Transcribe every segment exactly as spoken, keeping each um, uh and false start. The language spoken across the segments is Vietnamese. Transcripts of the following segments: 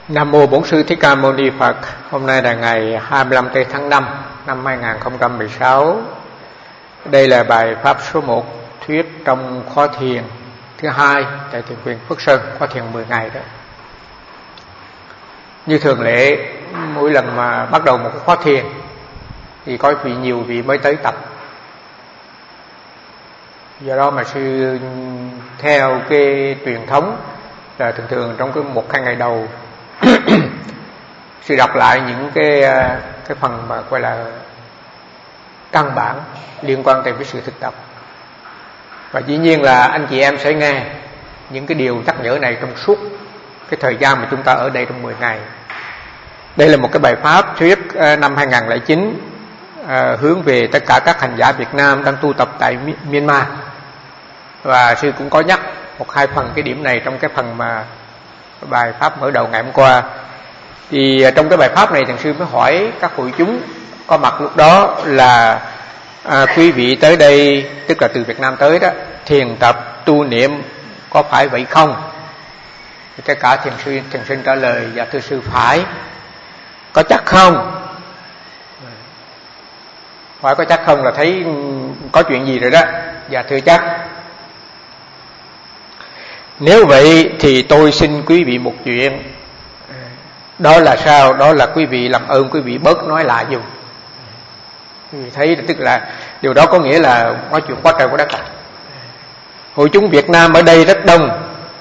Nam mô Bổn Sư Thích Ca Mâu Ni Phật. Hôm nay là ngày hai mươi lăm tây tháng năm năm hai nghìn không trăm mười sáu. Đây là bài pháp số một thuyết trong khóa thiền thứ hai tại thiền viện Phước Sơn, khóa thiền mười ngày đó. Như thường lệ, mỗi lần mà bắt đầu một cái khóa thiền thì có vị nhiều vị mới tới tập. Do đó mà sư theo cái truyền thống là thường thường trong cái một hai ngày đầu sư đọc lại những cái cái phần mà gọi là căn bản liên quan tới với sự thực tập, và dĩ nhiên là anh chị em sẽ nghe những cái điều nhắc nhở này trong suốt cái thời gian mà chúng ta ở đây trong mười ngày. Đây là một cái bài pháp thuyết năm hai nghìn không trăm lẻ chín à, hướng về tất cả các hành giả Việt Nam đang tu tập tại Myanmar, và sư cũng có nhắc một hai phần cái điểm này trong cái phần mà bài pháp mở đầu ngày hôm qua. Thì trong cái bài pháp này thầy sư mới hỏi các hội chúng có mặt lúc đó là à, quý vị tới đây, tức là từ Việt Nam tới đó, thiền tập tu niệm có phải vậy không? Thì tất cả thiền sư thiền sinh trả lời: dạ thưa sư phải. Có chắc không? Hỏi có chắc không là thấy có chuyện gì rồi đó. Dạ thưa chắc. Nếu vậy thì tôi xin quý vị một chuyện. Đó là sao? Đó là quý vị làm ơn quý vị bớt nói lại dùng. Quý vị thấy tức là điều đó có nghĩa là nói chuyện quá trời quá đất. Hội chúng Việt Nam ở đây rất đông,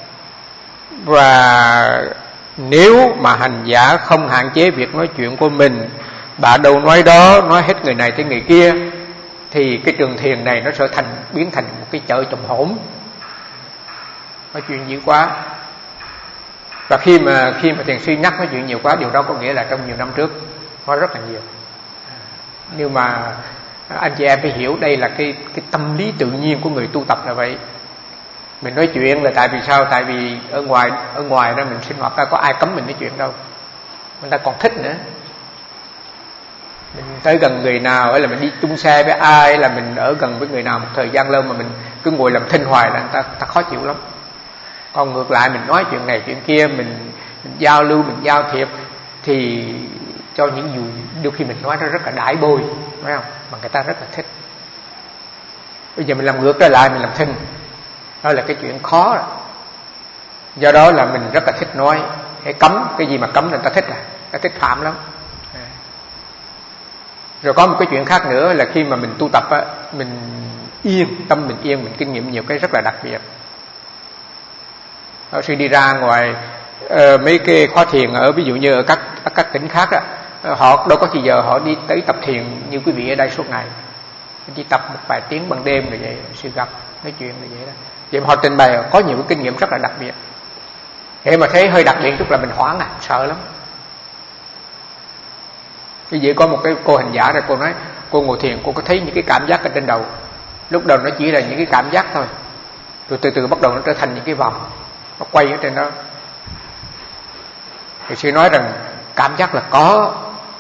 và nếu mà hành giả không hạn chế việc nói chuyện của mình, bà đâu nói đó, nói hết người này tới người kia, thì cái trường thiền này nó sẽ thành biến thành một cái chợ trồng hổm, nói chuyện nhiều quá. Và khi mà khi mà thiền sư nhắc nói chuyện nhiều quá, điều đó có nghĩa là trong nhiều năm trước nói rất là nhiều. Nhưng mà anh chị em phải hiểu đây là cái cái tâm lý tự nhiên của người tu tập là vậy. Mình nói chuyện là tại vì sao? Tại vì ở ngoài ở ngoài đó mình sinh hoạt ra có ai cấm mình nói chuyện đâu, người ta còn thích nữa. Mình tới gần người nào, hay là mình đi chung xe với ai, là mình ở gần với người nào một thời gian lâu mà mình cứ ngồi làm thinh hoài là người ta, ta khó chịu lắm. Còn ngược lại mình nói chuyện này chuyện kia, mình, mình giao lưu, mình giao thiệp, thì cho những dù đôi khi mình nói nó rất là đãi bôi, phải không? Mà người ta rất là thích. Bây giờ mình làm ngược trở lại, mình làm thinh, đó là cái chuyện khó rồi. Do đó là mình rất là thích nói. Hãy cấm cái gì mà cấm là người ta thích, à người ta thích phạm lắm. Rồi có một cái chuyện khác nữa là khi mà mình tu tập á, mình yên, tâm mình yên, mình kinh nghiệm nhiều cái rất là đặc biệt. Họ sư đi ra ngoài uh, mấy cái khóa thiền ở ví dụ như ở các các tỉnh khác á, họ đâu có thì giờ họ đi tới tập thiền như quý vị ở đây suốt ngày, chỉ tập một vài tiếng ban đêm rồi vậy, sư gặp nói chuyện rồi vậy đó. Vậy mà họ trình bày có nhiều cái kinh nghiệm rất là đặc biệt. Thế mà thấy hơi đặc biệt chút là mình hoảng à, sợ lắm. Cái vậy có một cái cô hành giả rồi, cô nói cô ngồi thiền cô có thấy những cái cảm giác ở trên đầu. Lúc đầu nó chỉ là những cái cảm giác thôi, rồi từ từ bắt đầu nó trở thành những cái vòng, nó quay ở trên đó. Thì sư nói rằng cảm giác là có,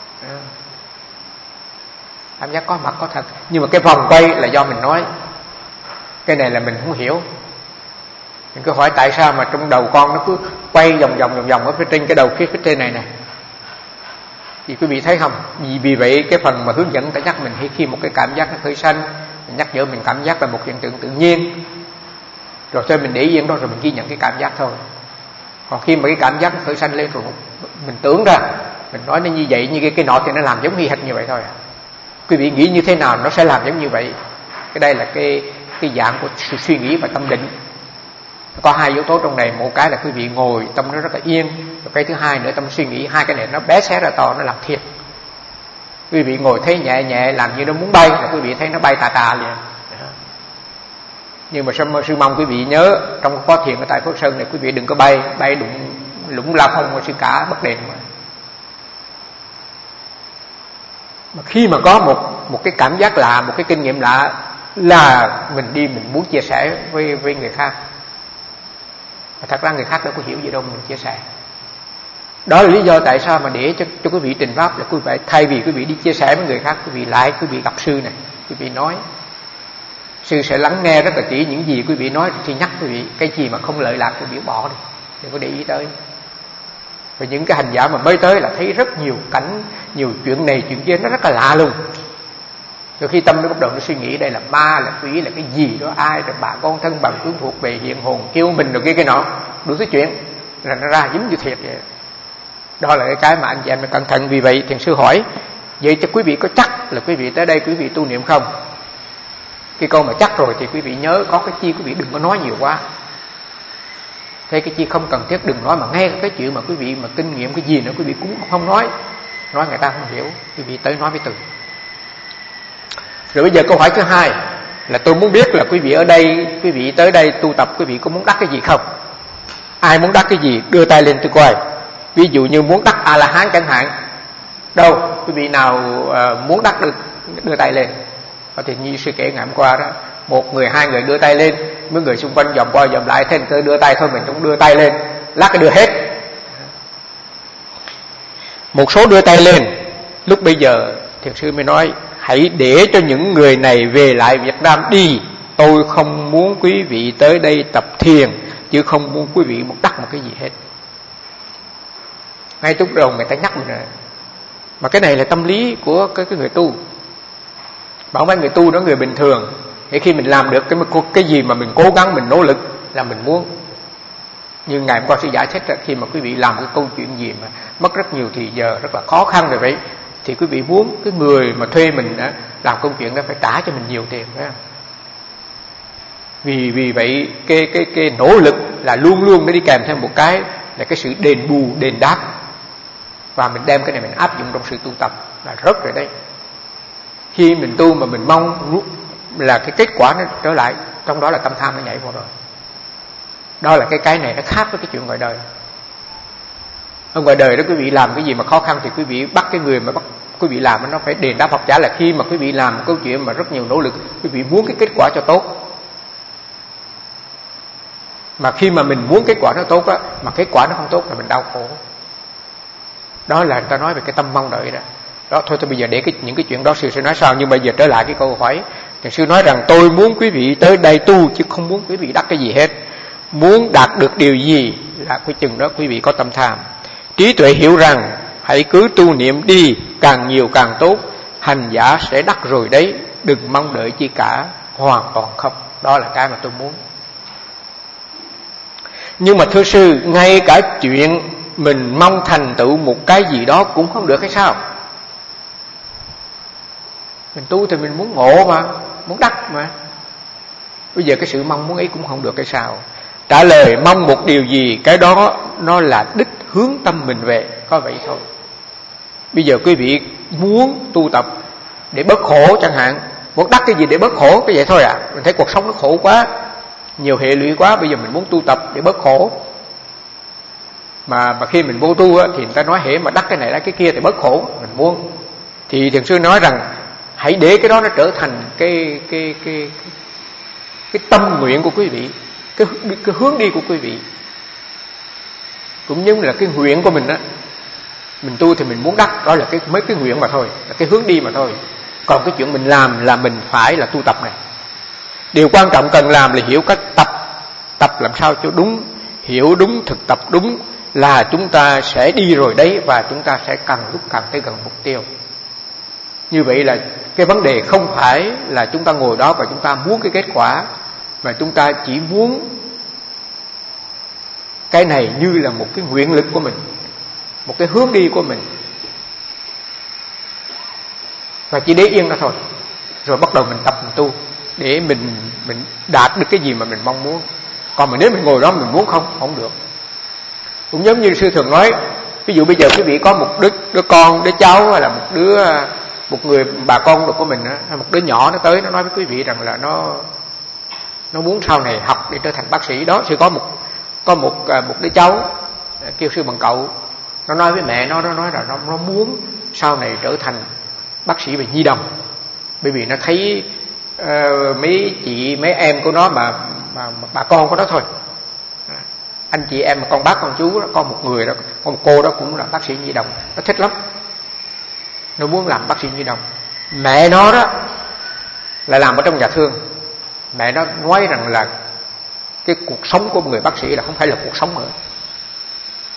cảm giác có mặt có thật, nhưng mà cái vòng quay là do mình nói. Cái này là mình không hiểu. Mình cứ hỏi tại sao mà trong đầu con nó cứ quay vòng vòng vòng vòng ở phía trên cái đầu phía phía trên này nè. Thì quý vị thấy không? Vì, vì vậy cái phần mà hướng dẫn ta nhắc mình khi một cái cảm giác nó khởi sanh, mình nhắc nhở mình cảm giác là một hiện tượng tự nhiên, rồi thôi mình để yên đó, rồi mình ghi nhận cái cảm giác thôi. Còn khi mà cái cảm giác nó khởi sanh lên rồi mình tưởng ra, mình nói nó như vậy như cái cái nọ thì nó làm giống y hệt như vậy thôi à. Quý vị nghĩ như thế nào nó sẽ làm giống như vậy. Cái đây là cái cái dạng của sự suy nghĩ và tâm định. Có hai yếu tố trong này, một cái là quý vị ngồi tâm nó rất là yên, và cái thứ hai nữa tâm suy nghĩ, hai cái này nó bé xé ra to, nó làm thiệt. Quý vị ngồi thấy nhẹ nhẹ làm như nó muốn bay, và quý vị thấy nó bay tà tà liền. Nhưng mà sư mong quý vị nhớ trong khóa thiền ở tại Phước Sơn này, quý vị đừng có bay, bay đụng lũng la phong sư cả bất đền mà. Mà khi mà có một một cái cảm giác lạ, một cái kinh nghiệm lạ là mình đi mình muốn chia sẻ với với người khác. Và thật ra người khác đâu có hiểu gì đâu, mình chia sẻ. Đó là lý do tại sao mà để cho, cho quý vị trình pháp là quý vị thay vì quý vị đi chia sẻ với người khác, quý vị lại quý vị gặp sư này, quý vị nói. Sư sẽ lắng nghe rất là kỹ những gì quý vị nói, thì nhắc quý vị cái gì mà không lợi lạc quý vị bỏ đi, đừng có để ý tới. Và những cái hành giả mà mới tới là thấy rất nhiều cảnh, nhiều chuyện này chuyện kia, nó rất là lạ luôn. Rồi khi tâm nó bắt đầu nó suy nghĩ đây là ma, là quỷ, là cái gì đó, ai rồi bà con thân bằng tướng thuộc về hiện hồn kêu mình rồi kia cái nọ, đủ thứ chuyện, là nó ra giống như thiệt vậy. Đó là cái cái mà anh chị em phải cẩn thận. Vì vậy thiền sư hỏi, vậy cho quý vị có chắc là quý vị tới đây quý vị tu niệm không? Cái câu mà chắc rồi thì quý vị nhớ có cái chi quý vị đừng có nói nhiều quá. Thế cái chi không cần thiết đừng nói, mà ngay cái chuyện mà quý vị mà kinh nghiệm cái gì nữa quý vị cũng không nói, nói người ta không hiểu, quý vị tới nói với từ. Rồi bây giờ câu hỏi thứ hai là tôi muốn biết là quý vị ở đây, quý vị tới đây tu tập, quý vị có muốn đắc cái gì không? Ai muốn đắc cái gì đưa tay lên tôi coi. Ví dụ như muốn đắc A La Hán chẳng hạn. Đâu, quý vị nào uh, muốn đắc được đưa tay lên. Có thể như sư kể ngày hôm qua đó, một người hai người đưa tay lên, mấy người xung quanh dòm qua dòm lại, thế tôi đưa tay thôi, mình cũng đưa tay lên, lát cái đưa hết. Một số đưa tay lên, lúc bây giờ thiền sư mới nói hãy để cho những người này về lại Việt Nam đi. Tôi không muốn quý vị tới đây tập thiền, chứ không muốn quý vị một đắc một cái gì hết. Ngay lúc đầu người ta nhắc mình rồi. Mà cái này là tâm lý của cái, cái người tu. Bảo mấy người tu đó người bình thường. Thì khi mình làm được cái, cái gì mà mình cố gắng, mình nỗ lực là mình muốn. Như ngày hôm qua sư giải thích là khi mà quý vị làm cái câu chuyện gì mà mất rất nhiều thì giờ, rất là khó khăn rồi vậy, thì quý vị muốn cái người mà thuê mình đó, làm công chuyện đó phải trả cho mình nhiều tiền, phải không? Vì vì vậy cái cái cái nỗ lực là luôn luôn nó đi kèm theo một cái là cái sự đền bù, đền đáp. Và mình đem cái này mình áp dụng trong sự tu tập là rất rồi đấy. Khi mình tu mà mình mong là cái kết quả nó trở lại, trong đó là tâm tham nó nhảy vào rồi. Đó là cái cái này nó khác với cái chuyện ngoài đời. Ở ngoài đời đó quý vị làm cái gì mà khó khăn thì quý vị bắt cái người mà bắt quý vị làm nó phải đền đáp hoặc trả. Là khi mà quý vị làm một câu chuyện mà rất nhiều nỗ lực, quý vị muốn cái kết quả cho tốt. Mà khi mà mình muốn kết quả nó tốt á, mà kết quả nó không tốt là mình đau khổ. Đó là người ta nói về cái tâm mong đợi đó. Đó thôi tôi bây giờ để cái, những cái chuyện đó sư sẽ nói sau. Nhưng bây giờ trở lại cái câu hỏi thì sư nói rằng tôi muốn quý vị tới đây tu, chứ không muốn quý vị đắc cái gì hết. Muốn đạt được điều gì là cái chừng đó quý vị có tâm tham. Trí tuệ hiểu rằng hãy cứ tu niệm đi, càng nhiều càng tốt, hành giả sẽ đắc rồi đấy, đừng mong đợi chi cả, hoàn toàn không. Đó là cái mà tôi muốn. Nhưng mà thưa sư, ngay cả chuyện mình mong thành tựu một cái gì đó cũng không được hay sao? Mình tu thì mình muốn ngộ mà, muốn đắc mà. Bây giờ cái sự mong muốn ấy cũng không được hay sao? Trả lời mong một điều gì, cái đó nó là đích hướng tâm mình về, có vậy thôi. Bây giờ quý vị muốn tu tập để bớt khổ chẳng hạn, muốn đắc cái gì để bớt khổ, cái vậy thôi à. Mình thấy cuộc sống nó khổ quá, nhiều hệ lụy quá, bây giờ mình muốn tu tập để bớt khổ. Mà mà khi mình vô tu á, thì người ta nói hễ mà đắc cái này đắc cái kia thì bớt khổ, mình muốn. Thì thiền sư nói rằng hãy để cái đó nó trở thành cái cái cái cái, cái tâm nguyện của quý vị, cái cái hướng đi của quý vị. Cũng như là cái nguyện của mình á, mình tu thì mình muốn đắc, đó là cái mấy cái nguyện mà thôi, là cái hướng đi mà thôi. Còn cái chuyện mình làm là mình phải là tu tập này. Điều quan trọng cần làm là hiểu cách tập, tập làm sao cho đúng, hiểu đúng, thực tập đúng là chúng ta sẽ đi rồi đấy, và chúng ta sẽ càng lúc càng tới gần mục tiêu. Như vậy là cái vấn đề không phải là chúng ta ngồi đó và chúng ta muốn cái kết quả, mà chúng ta chỉ muốn cái này như là một cái nguyện lực của mình, một cái hướng đi của mình, và chỉ để yên đó thôi. Rồi bắt đầu mình tập mình tu để mình mình đạt được cái gì mà mình mong muốn. Còn mà nếu mình ngồi đó mình muốn không, không được. Cũng giống như sư thường nói, ví dụ bây giờ quý vị có một đứa, đứa con, đứa cháu, hay là một đứa một người bà con được của mình, hay một đứa nhỏ nó tới nó nói với quý vị rằng là nó nó muốn sau này học để trở thành bác sĩ. Đó, sư có một có một một đứa cháu kêu sư bằng cậu, nó nói với mẹ nó, nó nói là nó, nó muốn sau này trở thành bác sĩ về nhi đồng, bởi vì nó thấy uh, mấy chị mấy em của nó mà, mà, mà bà con của nó thôi, anh chị em mà con bác con chú đó, có một người đó, có một cô đó cũng là bác sĩ nhi đồng, nó thích lắm, nó muốn làm bác sĩ nhi đồng. Mẹ nó đó là làm ở trong nhà thương. Mẹ nó nói rằng là cái cuộc sống của một người bác sĩ là không phải là cuộc sống nữa.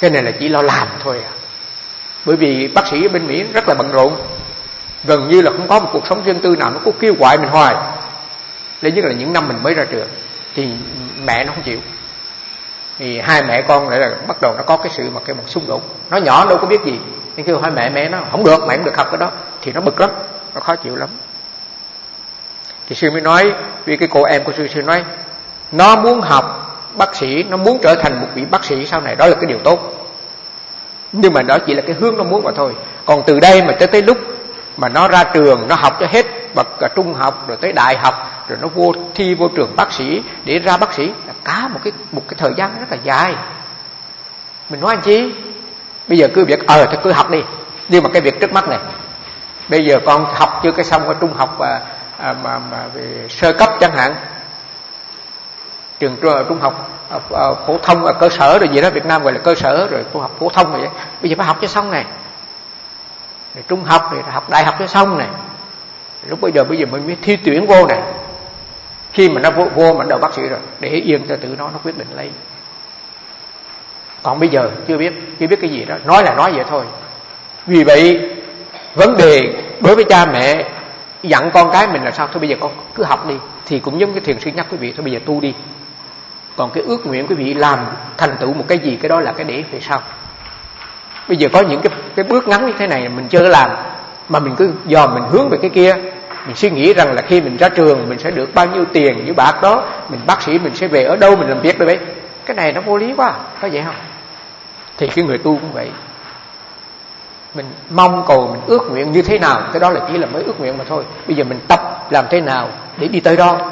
Cái này là chỉ lo làm thôi à. Bởi vì bác sĩ ở bên Mỹ rất là bận rộn, gần như là không có một cuộc sống riêng tư nào, nó cứ kêu gọi mình hoài. Lấy nhất là những năm mình mới ra trường thì mẹ nó không chịu, thì hai mẹ con lại là bắt đầu nó có cái sự mà cái một xung đột. Nó nhỏ đâu có biết gì, nhưng kêu hai mẹ mẹ nó không được, mẹ không được học cái đó, thì nó bực lắm, nó khó chịu lắm. Thì sư mới nói, vì cái cô em của sư sư nói nó muốn học bác sĩ, nó muốn trở thành một vị bác sĩ sau này, đó là cái điều tốt, nhưng mà đó chỉ là cái hướng nó muốn mà thôi. Còn từ đây mà tới tới lúc mà nó ra trường, nó học cho hết bậc trung học rồi tới đại học, rồi nó vô thi vô trường bác sĩ để ra bác sĩ, là cả một cái một cái thời gian rất là dài. Mình nói anh chí, bây giờ cứ việc ờ thì cứ học đi, nhưng mà cái việc trước mắt này, bây giờ con học chưa cái xong ở trung học và à, mà, mà về sơ cấp chẳng hạn, trường trung học à, à, phổ thông à, cơ sở rồi gì đó, Việt Nam gọi là cơ sở rồi trung học phổ thông rồi vậy. Bây giờ phải học cho xong này, rồi trung học rồi học đại học cho xong này, lúc bây giờ bây giờ mình mới thi tuyển vô này. Khi mà nó vô, vô mà đậu bác sĩ rồi, để yên cho tự nó nó quyết định lấy. Còn bây giờ chưa biết, chưa biết cái gì đó, nói là nói vậy thôi. Vì vậy vấn đề đối với cha mẹ dặn con cái mình là sao? Thôi bây giờ con cứ học đi, thì cũng giống cái thiền sư nhắc quý vị, thôi bây giờ tu đi. Còn cái ước nguyện quý vị làm thành tựu một cái gì, cái đó là cái để về sau. Bây giờ có những cái cái bước ngắn như thế này mình chưa làm, mà mình cứ dò mình hướng về cái kia, mình suy nghĩ rằng là khi mình ra trường mình sẽ được bao nhiêu tiền như bạc đó, mình bác sĩ mình sẽ về ở đâu, mình làm việc rồi đấy. Cái này nó vô lý quá, có vậy không? Thì cái người tu cũng vậy, mình mong cầu, mình ước nguyện như thế nào, cái đó là chỉ là mới ước nguyện mà thôi. Bây giờ mình tập làm thế nào để đi tới đó.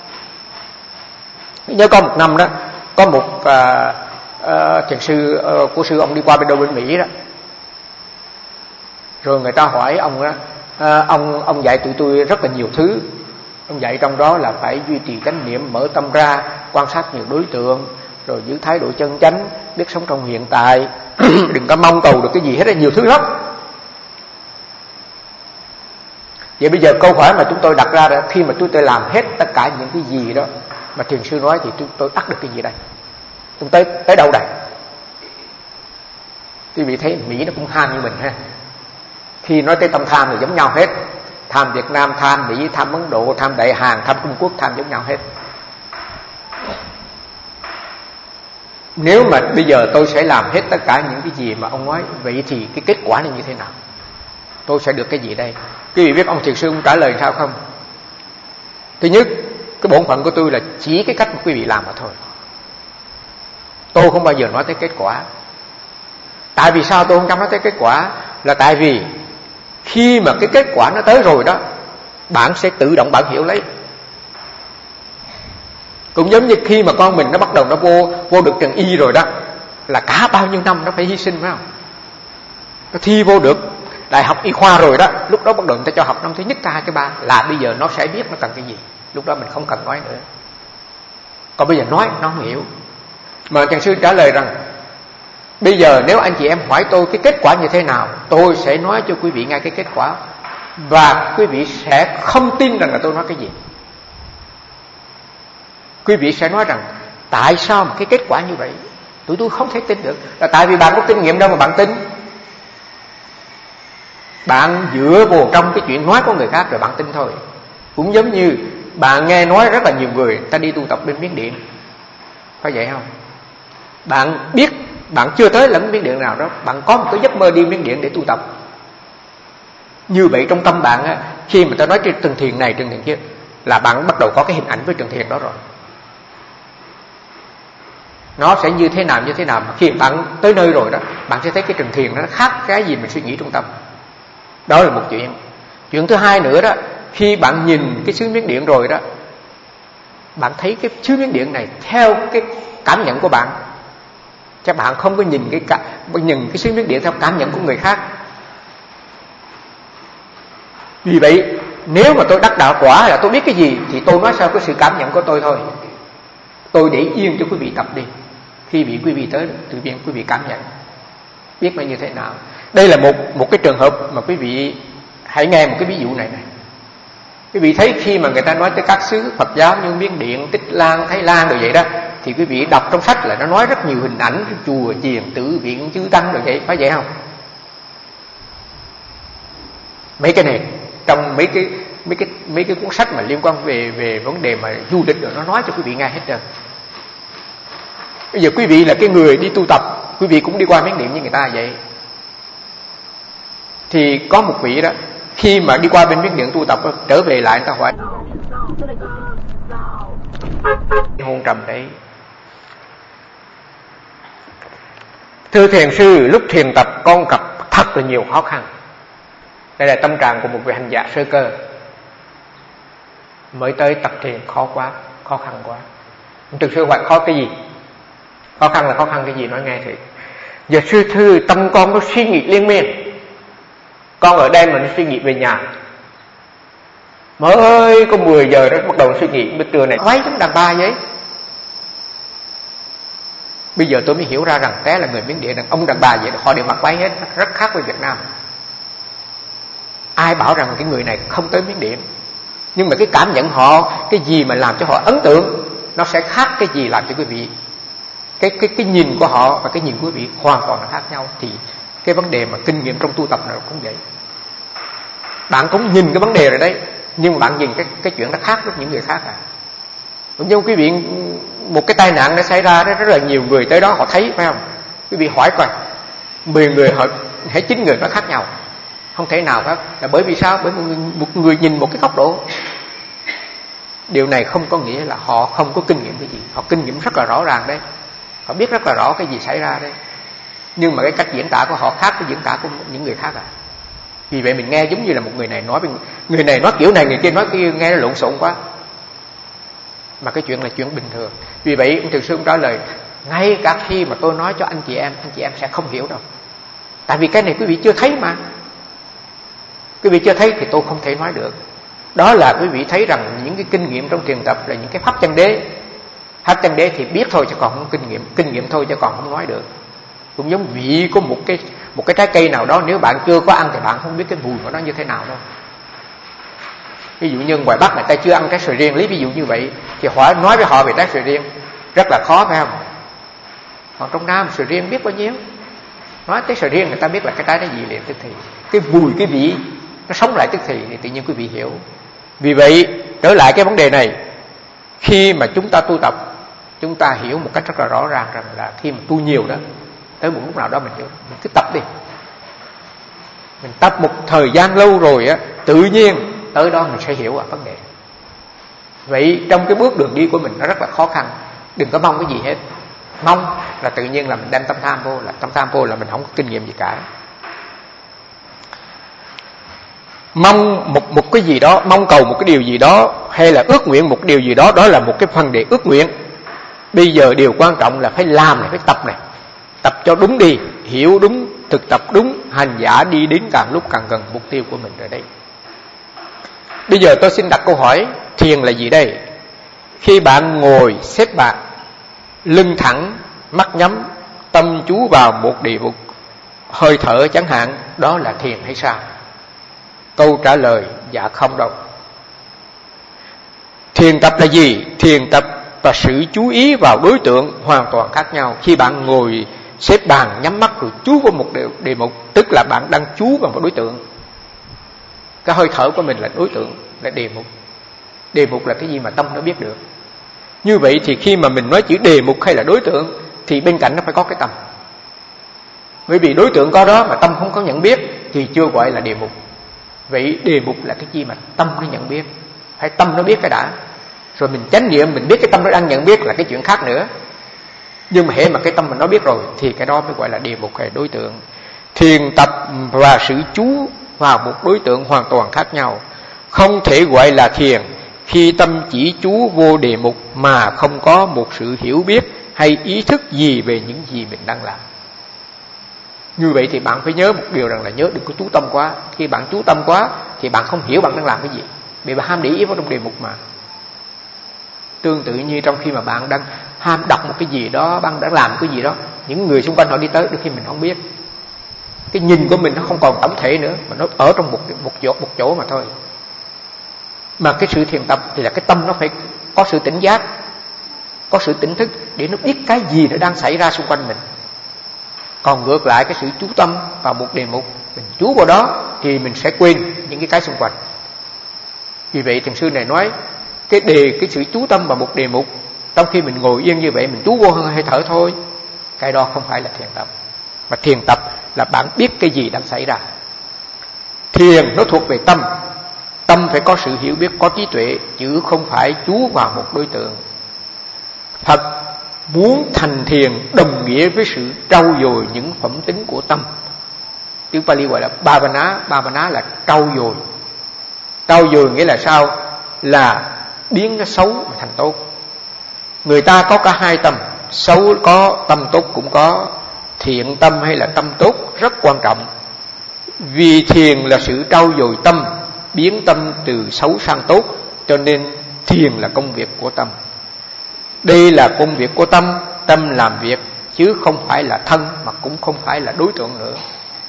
Nhớ có một năm đó, có một à, à, thiền sư à, của sư ông đi qua bên đâu bên Mỹ đó, rồi người ta hỏi ông đó, à, ông ông dạy tụi tôi rất là nhiều thứ. Ông dạy trong đó là phải duy trì chánh niệm, mở tâm ra, quan sát nhiều đối tượng, rồi giữ thái độ chân chánh, biết sống trong hiện tại, đừng có mong cầu được cái gì hết, là nhiều thứ lắm. Vậy bây giờ câu hỏi mà chúng tôi đặt ra là khi mà tôi tôi làm hết tất cả những cái gì đó mà thiền sư nói, thì tôi, tôi đắc được cái gì đây? Tôi tới tới đâu đây? Quý vị thấy Mỹ nó cũng ham như mình ha. Khi nói tới tâm tham thì giống nhau hết. Tham Việt Nam, tham Mỹ, tham Ấn Độ, tham Đại Hàn, tham Trung Quốc, tham giống nhau hết. Nếu mà bây giờ tôi sẽ làm hết tất cả những cái gì mà ông nói, vậy thì cái kết quả là như thế nào? Tôi sẽ được cái gì đây? Quý vị biết ông thiền sư ông trả lời sao không? Thứ nhất, cái bổn phận của tôi là chỉ cái cách mà quý vị làm mà thôi. Tôi không bao giờ nói tới kết quả. Tại vì sao tôi không dám nói tới kết quả? Là tại vì khi mà cái kết quả nó tới rồi đó, bạn sẽ tự động bạn hiểu lấy. Cũng giống như khi mà con mình nó bắt đầu nó vô vô được trường y rồi đó, là cả bao nhiêu năm nó phải hy sinh, phải không? Nó thi vô được đại học y khoa rồi đó, lúc đó bắt đầu người ta cho học năm thứ nhất, thứ hai, thứ ba, là bây giờ nó sẽ biết nó cần cái gì. Lúc đó mình không cần nói nữa. Còn bây giờ nói nó không hiểu. Mà thiền sư trả lời rằng, bây giờ nếu anh chị em hỏi tôi cái kết quả như thế nào, tôi sẽ nói cho quý vị ngay cái kết quả, và quý vị sẽ không tin rằng là tôi nói cái gì. Quý vị sẽ nói rằng tại sao mà cái kết quả như vậy tụi tôi không thể tin được? Là tại vì bạn có kinh nghiệm đâu mà bạn tin. Bạn dựa vào trong cái chuyện nói của người khác rồi bạn tin thôi. Cũng giống như bạn nghe nói rất là nhiều người ta đi tu tập bên Miến Điện, phải vậy không? Bạn biết bạn chưa tới lần Miến Điện nào đó, bạn có một cái giấc mơ đi Miến Điện để tu tập. Như vậy trong tâm bạn á, khi mà ta nói trên Trần Thiền này, Trần Thiền kia, là bạn bắt đầu có cái hình ảnh với Trần Thiền đó rồi. Nó sẽ như thế nào như thế nào mà khi bạn tới nơi rồi đó, bạn sẽ thấy cái Trần Thiền nó khác cái gì mình suy nghĩ trong tâm. Đó là một chuyện. Chuyện thứ hai nữa đó, khi bạn nhìn cái xứ Miến Điện rồi đó, bạn thấy cái xứ Miến Điện này theo cái cảm nhận của bạn, chứ bạn không có nhìn cái nhìn cái xứ Miến Điện theo cảm nhận của người khác. Vì vậy nếu mà tôi đắc đạo quả là tôi biết cái gì, thì tôi nói sao cái sự cảm nhận của tôi thôi. Tôi để yên cho quý vị tập đi. Khi bị quý vị tới, tự nhiên quý vị cảm nhận biết nó như thế nào. Đây là một một cái trường hợp mà quý vị hãy nghe một cái ví dụ này này. Quý vị thấy khi mà người ta nói tới các xứ Phật giáo như Miến Điện, Tích Lan, Thái Lan rồi vậy đó, thì quý vị đọc trong sách là nó nói rất nhiều hình ảnh chùa chiền tử viện chư tăng rồi vậy, phải vậy không? Mấy cái này trong mấy cái mấy cái mấy cái cuốn sách mà liên quan về về vấn đề mà du lịch rồi nó nói cho quý vị nghe hết trơn. Bây giờ quý vị là cái người đi tu tập, quý vị cũng đi qua Miến Điện như người ta vậy. Thì có một vị đó, khi mà đi qua bên Miến Điện tu tập trở về lại, người ta hỏi hôn trầm đấy. Thưa thiền sư, lúc thiền tập con gặp thật là nhiều khó khăn. Đây là tâm trạng của một vị hành giả sơ cơ. Mới tới tập thiền khó quá, khó khăn quá. Thực sự hỏi khó cái gì? Khó khăn là khó khăn cái gì nói nghe thì. Giờ sư thư tâm con nó suy nghĩ liên miên. Con ở đây mà nó suy nghĩ về nhà. Mới ơi, có mười giờ nó bắt đầu suy nghĩ bữa trưa này quái giống đàn bà vậy. Bây giờ tôi mới hiểu ra rằng té là người Miến Điện, đàn ông đàn bà vậy họ đều mặc váy hết, rất khác với Việt Nam. Ai bảo rằng cái người này không tới Miến Điện, nhưng mà cái cảm nhận họ, cái gì mà làm cho họ ấn tượng, nó sẽ khác cái gì làm cho quý vị. Cái cái cái nhìn của họ và cái nhìn của quý vị hoàn toàn là khác nhau. Thì cái vấn đề mà kinh nghiệm trong tu tập nào cũng vậy. Bạn cũng nhìn cái vấn đề rồi đấy, nhưng mà bạn nhìn cái cái chuyện nó khác với những người khác à. Cũng như quý vị, một cái tai nạn nó xảy ra đó, rất là nhiều người tới đó họ thấy, phải không? Quý vị hỏi coi, mười người họ hãy chín người nó khác nhau, không thể nào hết. Là bởi vì sao? Bởi một người, một người nhìn một cái góc độ. Điều này không có nghĩa là họ không có kinh nghiệm cái gì. Họ kinh nghiệm rất là rõ ràng đấy, họ biết rất là rõ cái gì xảy ra đấy, nhưng mà cái cách diễn tả của họ khác với diễn tả của những người khác à. Vì vậy mình nghe giống như là một người này nói, người này nói kiểu này, người kia nói kia, nghe nó lộn xộn quá. Mà cái chuyện là chuyện bình thường. Vì vậy ông Thiền sư cũng trả lời, ngay cả khi mà tôi nói cho anh chị em, anh chị em sẽ không hiểu đâu. Tại vì cái này quý vị chưa thấy mà. Quý vị chưa thấy thì tôi không thể nói được. Đó là quý vị thấy rằng những cái kinh nghiệm trong thiền tập là những cái pháp chân đế. Pháp chân đế thì biết thôi chứ còn không kinh nghiệm, kinh nghiệm thôi chứ còn không nói được. Cũng giống vị có một cái một cái trái cây nào đó, nếu bạn chưa có ăn thì bạn không biết cái mùi của nó như thế nào đâu. Ví dụ như ngoài Bắc người ta chưa ăn trái sầu riêng, lấy ví dụ như vậy, thì hỏi nói với họ về trái sầu riêng rất là khó, phải không? Còn trong Nam sầu riêng biết bao nhiêu, nói tới sầu riêng người ta biết là cái trái đó gì liền tức thì. Cái mùi, cái vị nó sống lại tức thì, thì tự nhiên quý vị hiểu. Vì vậy trở lại cái vấn đề này, khi mà chúng ta tu tập, chúng ta hiểu một cách rất là rõ ràng rằng là khi mà tu nhiều đó, tới một lúc nào đó mình hiểu, mình cứ tập đi. Mình tập một thời gian lâu rồi á, tự nhiên tới đó mình sẽ hiểu à, vấn đề. Vậy trong cái bước đường đi của mình nó rất là khó khăn. Đừng có mong cái gì hết. Mong là tự nhiên là mình đem tâm tham vô, là tâm tham vô là mình không có kinh nghiệm gì cả. Mong một một cái gì đó, mong cầu một cái điều gì đó, hay là ước nguyện một cái điều gì đó, đó là một cái phần để ước nguyện. Bây giờ điều quan trọng là phải làm này, phải tập này. Tập cho đúng đi, hiểu đúng, thực tập đúng, hành giả đi đến càng lúc càng gần mục tiêu của mình rồi đây. Bây giờ tôi xin đặt câu hỏi, thiền là gì đây? Khi bạn ngồi xếp bằng, lưng thẳng, mắt nhắm, tâm chú vào một địa mục, hơi thở chẳng hạn, đó là thiền hay sao? Câu trả lời dạ không đâu. Thiền tập là gì? Thiền tập và sự chú ý vào đối tượng hoàn toàn khác nhau. Khi bạn ngồi xếp bằng nhắm mắt rồi chú vào một đề mục, tức là bạn đang chú vào một đối tượng. Cái hơi thở của mình là đối tượng, là đề mục. Đề mục là cái gì mà tâm nó biết được. Như vậy thì khi mà mình nói chữ đề mục hay là đối tượng, thì bên cạnh nó phải có cái tâm. Bởi vì đối tượng có đó mà tâm không có nhận biết thì chưa gọi là đề mục. Vậy đề mục là cái gì mà tâm nó nhận biết? Phải tâm nó biết cái đã, rồi mình chánh niệm, mình biết cái tâm nó đang nhận biết là cái chuyện khác nữa. Nhưng mà hễ mà cái tâm mình nó biết rồi thì cái đó mới gọi là đề mục hay đối tượng. Thiền tập và sự chú vào một đối tượng hoàn toàn khác nhau. Không thể gọi là thiền khi tâm chỉ chú vô đề mục mà không có một sự hiểu biết hay ý thức gì về những gì mình đang làm. Như vậy thì bạn phải nhớ một điều rằng là nhớ đừng có chú tâm quá. Khi bạn chú tâm quá thì bạn không hiểu bạn đang làm cái gì, vì bạn ham để ý vào trong đề mục mà. Tương tự như trong khi mà bạn đang ham đọc một cái gì đó, bạn đang làm cái gì đó, những người xung quanh họ đi tới, đôi khi mình không biết. Cái nhìn của mình nó không còn tổng thể nữa, mà nó ở trong một một chỗ một chỗ mà thôi. Mà cái sự thiền tập thì là cái tâm nó phải có sự tỉnh giác. có sự tỉnh thức để nó biết cái gì nó đang xảy ra xung quanh mình. Còn ngược lại, cái sự chú tâm vào một đề mục, mình chú vào đó thì mình sẽ quên những cái cái xung quanh. Vì vậy thiền sư này nói cái đề cái sự chú tâm vào một đề mục, trong khi mình ngồi yên như vậy mình chú vô hơi thở thôi, cái đó không phải là thiền tập. Mà thiền tập là bạn biết cái gì đang xảy ra. Thiền nó thuộc về tâm. Tâm phải có sự hiểu biết, có trí tuệ, chứ không phải chú vào một đối tượng. Phật muốn thành thiền đồng nghĩa với sự trau dồi những phẩm tính của tâm. Tiếng Pali gọi là bhavana. Bhavana là trau dồi. Trau dồi nghĩa là sao? Là biến nó xấu mà thành tốt. Người ta có cả hai tâm, xấu có, tâm tốt cũng có. Thiện tâm hay là tâm tốt rất quan trọng. Vì thiền là sự trau dồi tâm, biến tâm từ xấu sang tốt, cho nên thiền là công việc của tâm. Đây là công việc của tâm, tâm làm việc, chứ không phải là thân, mà cũng không phải là đối tượng nữa.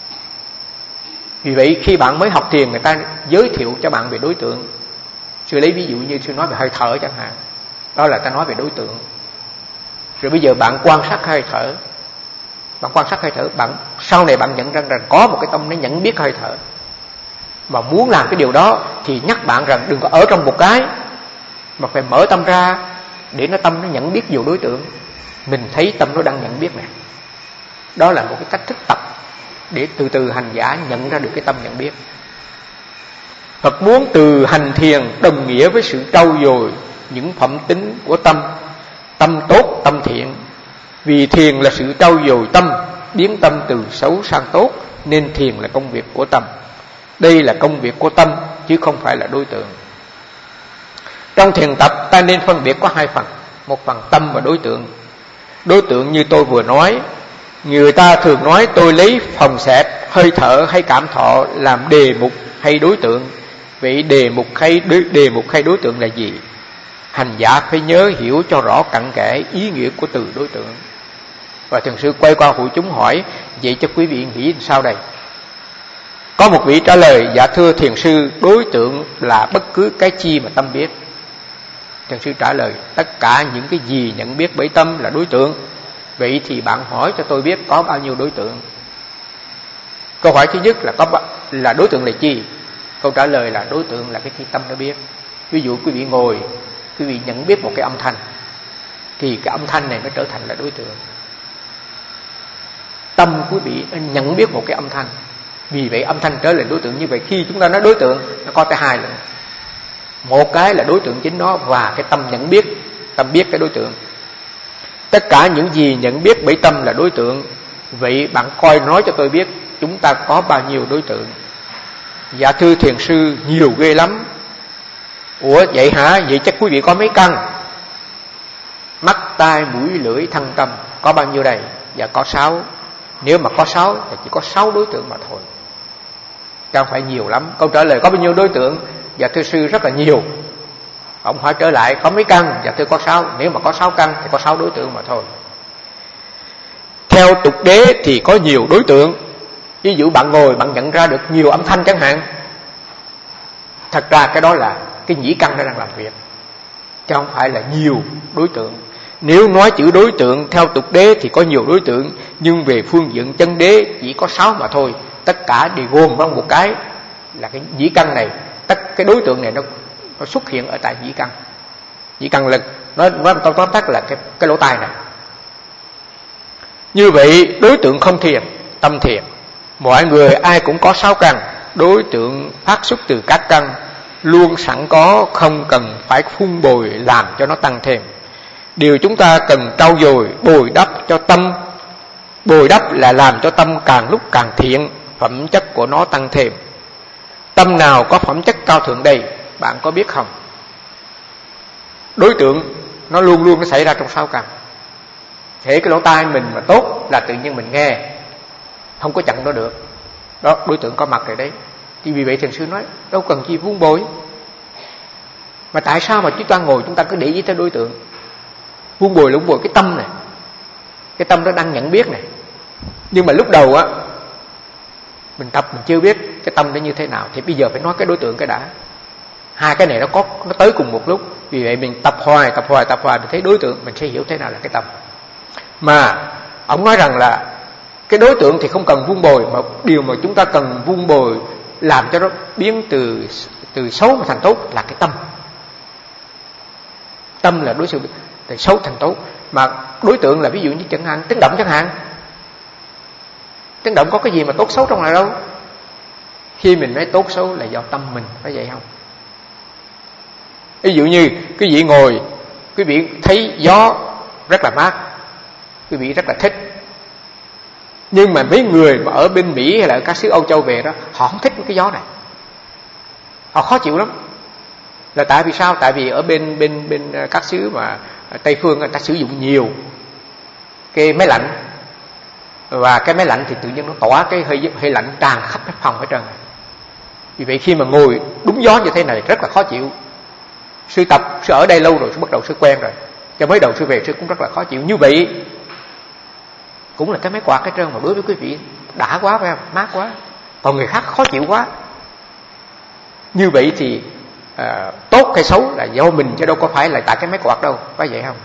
Vì vậy khi bạn mới học thiền, người ta giới thiệu cho bạn về đối tượng. Sư lấy ví dụ như sư nói về hơi thở chẳng hạn, đó là ta nói về đối tượng. Rồi bây giờ bạn quan sát hơi thở, bạn quan sát hơi thở, bạn sau này bạn nhận ra rằng có một cái tâm nó nhận biết hơi thở. Mà muốn làm cái điều đó thì nhắc bạn rằng đừng có ở trong một cái, mà phải mở tâm ra để nó tâm nó nhận biết nhiều đối tượng. Mình thấy tâm nó đang nhận biết này. Đó là một cái cách thức tập để từ từ hành giả nhận ra được cái tâm nhận biết. Phật muốn từ hành thiền đồng nghĩa với sự trau dồi những phẩm tính của tâm. Tâm tốt, tâm thiện. Vì thiền là sự trau dồi tâm, biến tâm từ xấu sang tốt, nên thiền là công việc của tâm. Đây là công việc của tâm, chứ không phải là đối tượng. Trong thiền tập ta nên phân biệt có hai phần. Một phần tâm và đối tượng. Đối tượng như tôi vừa nói, người ta thường nói tôi lấy phòng xẹp, hơi thở hay cảm thọ làm đề mục hay đối tượng. Vậy đề mục hay đối, đề mục hay đối tượng là gì? Hành giả phải nhớ hiểu cho rõ cặn kẽ ý nghĩa của từ đối tượng. Và thiền sư quay qua hội chúng hỏi, vậy cho quý vị nghĩ sao đây? Có một vị trả lời, dạ thưa thiền sư, đối tượng là bất cứ cái chi mà tâm biết. Thiền sư trả lời, tất cả những cái gì nhận biết bởi tâm là đối tượng. Vậy thì bạn hỏi cho tôi biết có bao nhiêu đối tượng? Câu hỏi thứ nhất là có là đối tượng là chi? Câu trả lời là đối tượng là cái chi tâm nó biết. Ví dụ quý vị ngồi, quý vị nhận biết một cái âm thanh, thì cái âm thanh này nó trở thành là đối tượng. Tâm quý vị nhận biết một cái âm thanh, vì vậy âm thanh trở thành đối tượng. Như vậy khi chúng ta nói đối tượng, nó có tới hai lần. Một cái là đối tượng chính nó, và cái tâm nhận biết, tâm biết cái đối tượng. Tất cả những gì nhận biết bởi tâm là đối tượng. Vậy bạn coi nói cho tôi biết chúng ta có bao nhiêu đối tượng? Dạ thưa thiền sư, nhiều ghê lắm. Ủa vậy hả? Vậy chắc quý vị có mấy căn? Mắt, tai, mũi, lưỡi, thân, tâm, có bao nhiêu đây? Dạ có sáu. Nếu mà có sáu thì chỉ có sáu đối tượng mà thôi, không phải nhiều lắm. Câu trả lời có bao nhiêu đối tượng? Dạ thưa sư rất là nhiều. Ông hỏi trở lại có mấy căn? Dạ thưa có sáu. Nếu mà có sáu căn thì có sáu đối tượng mà thôi. Theo tục đế thì có nhiều đối tượng. Ví dụ bạn ngồi bạn nhận ra được nhiều âm thanh chẳng hạn. Thật ra cái đó là cái nhĩ căn nó đang làm việc, chứ không phải là nhiều đối tượng. Nếu nói chữ đối tượng theo tục đế thì có nhiều đối tượng, nhưng về phương diện chân đế chỉ có sáu mà thôi. Tất cả đều gồm trong một cái là cái nhĩ căn này. Tất cái đối tượng này nó, nó xuất hiện ở tại nhĩ căn. Nhĩ căn là nói nói tóm tóm tắt là cái cái lỗ tai này. Như vậy đối tượng không thiền, tâm thiền. Mọi người ai cũng có sáu căn. Đối tượng phát xuất từ các căn luôn sẵn có, không cần phải phun bồi làm cho nó tăng thêm. Điều chúng ta cần trau dồi, bồi đắp cho tâm. Bồi đắp là làm cho tâm càng lúc càng thiện, phẩm chất của nó tăng thêm. Tâm nào có phẩm chất cao thượng đây, bạn có biết không? Đối tượng nó luôn luôn nó xảy ra trong sáu căn. Thế cái lỗ tai mình mà tốt là tự nhiên mình nghe, không có chặn nó được. Đó, đối tượng có mặt rồi đấy. Thì vì vậy thiền sư nói đâu cần chi vun bồi. Mà tại sao mà chúng ta ngồi chúng ta cứ để ý tới đối tượng? Vun bồi là vun bồi cái tâm này. Cái tâm nó đang nhận biết này. Nhưng mà lúc đầu á mình tập mình chưa biết cái tâm nó như thế nào, thì bây giờ phải nói cái đối tượng cái đã. Hai cái này nó có nó tới cùng một lúc. Vì vậy mình tập hoài tập hoài tập hoài mình thấy đối tượng, mình sẽ hiểu thế nào là cái tâm. Mà ông nói rằng là cái đối tượng thì không cần vun bồi, mà điều mà chúng ta cần vun bồi làm cho nó biến từ từ xấu mà thành tốt là cái tâm. Tâm là đối xử từ xấu thành tốt. Mà đối tượng là ví dụ như chẳng hạn tiếng động chẳng hạn. Tiếng động có cái gì mà tốt xấu trong này đâu. Khi mình nói tốt xấu là do tâm mình, phải vậy không? Ví dụ như quý vị ngồi, quý vị thấy gió rất là mát, quý vị rất là thích. Nhưng mà mấy người mà ở bên Mỹ hay là ở các xứ Âu Châu về đó, họ không thích cái gió này, họ khó chịu lắm. Là tại vì sao? Tại vì ở bên bên bên các xứ mà Tây phương người ta sử dụng nhiều cái máy lạnh, và cái máy lạnh thì tự nhiên nó tỏa cái hơi hơi lạnh tràn khắp cái phòng hết trơn. Vì vậy khi mà ngồi đúng gió như thế này rất là khó chịu. Sư tập, sư ở đây lâu rồi, sư bắt đầu sư quen rồi. Cho mới đầu sư về sư cũng rất là khó chịu. Như vậy cũng là cái máy quạt hết trơn, mà đối với quý vị đã quá, phải không? Mát quá. Còn người khác khó chịu quá. Như vậy thì à, tốt hay xấu là do mình, chứ đâu có phải là tại cái máy quạt đâu, phải vậy không?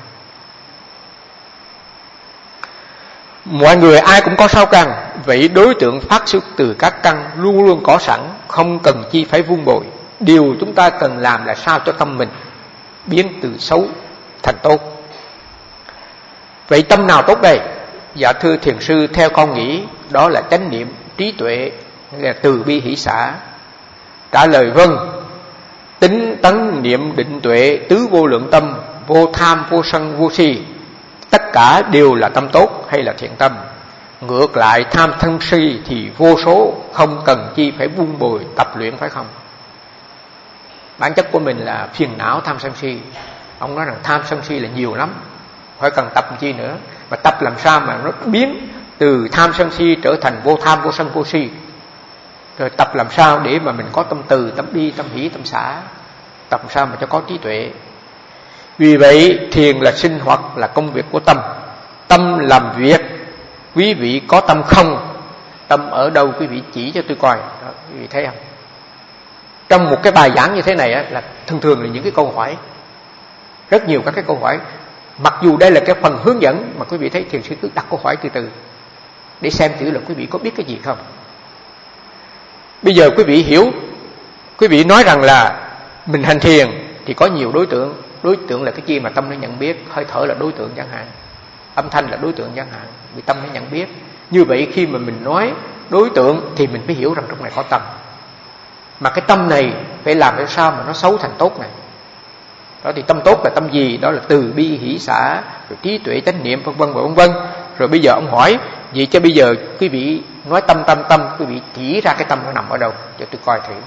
Mọi người ai cũng có sáu căn, vậy đối tượng phát xuất từ các căn luôn luôn có sẵn, không cần chi phải vun bồi. Điều chúng ta cần làm là sao cho tâm mình biến từ xấu thành tốt. Vậy tâm nào tốt đây? Dạ thưa thiền sư, theo con nghĩ đó là chánh niệm, trí tuệ, là từ bi hỷ xả. Trả lời vâng. Tính tấn niệm định tuệ, tứ vô lượng tâm, vô tham vô sân vô si, tất cả đều là tâm tốt hay là thiện tâm. Ngược lại tham sân si thì vô số, không cần chi phải vun bồi tập luyện, phải không? Bản chất của mình là phiền não tham sân si. Ông nói rằng tham sân si là nhiều lắm, phải cần tập chi nữa. Mà tập làm sao mà nó biến từ tham sân si trở thành vô tham vô sân vô si. Rồi tập làm sao để mà mình có tâm từ, tâm bi, tâm hỷ, tâm xả. Tập làm sao mà cho có trí tuệ. Vì vậy thiền là sinh hoạt, là công việc của tâm. Tâm làm việc. Quý vị có tâm không? Tâm ở đâu quý vị chỉ cho tôi coi. Đó, quý vị thấy không? Trong một cái bài giảng như thế này á, là thường thường là những cái câu hỏi, rất nhiều các cái câu hỏi. Mặc dù đây là cái phần hướng dẫn, mà quý vị thấy thiền sư cứ đặt câu hỏi từ từ để xem thử là quý vị có biết cái gì không. Bây giờ quý vị hiểu, quý vị nói rằng là mình hành thiền thì có nhiều đối tượng. Đối tượng là cái chi mà tâm nó nhận biết. Hơi thở là đối tượng chẳng hạn, âm thanh là đối tượng chẳng hạn, vì tâm nó nhận biết. Như vậy khi mà mình nói đối tượng thì mình phải hiểu rằng trong này có tâm. Mà cái tâm này phải làm để sao mà nó xấu thành tốt này. Đó thì tâm tốt là tâm gì? Đó là từ bi hỷ xả, rồi trí tuệ chánh niệm, vân vân và vân vân. Rồi bây giờ ông hỏi vậy cho bây giờ quý vị nói tâm tâm tâm, quý vị chỉ ra cái tâm nó nằm ở đâu cho tôi coi thử.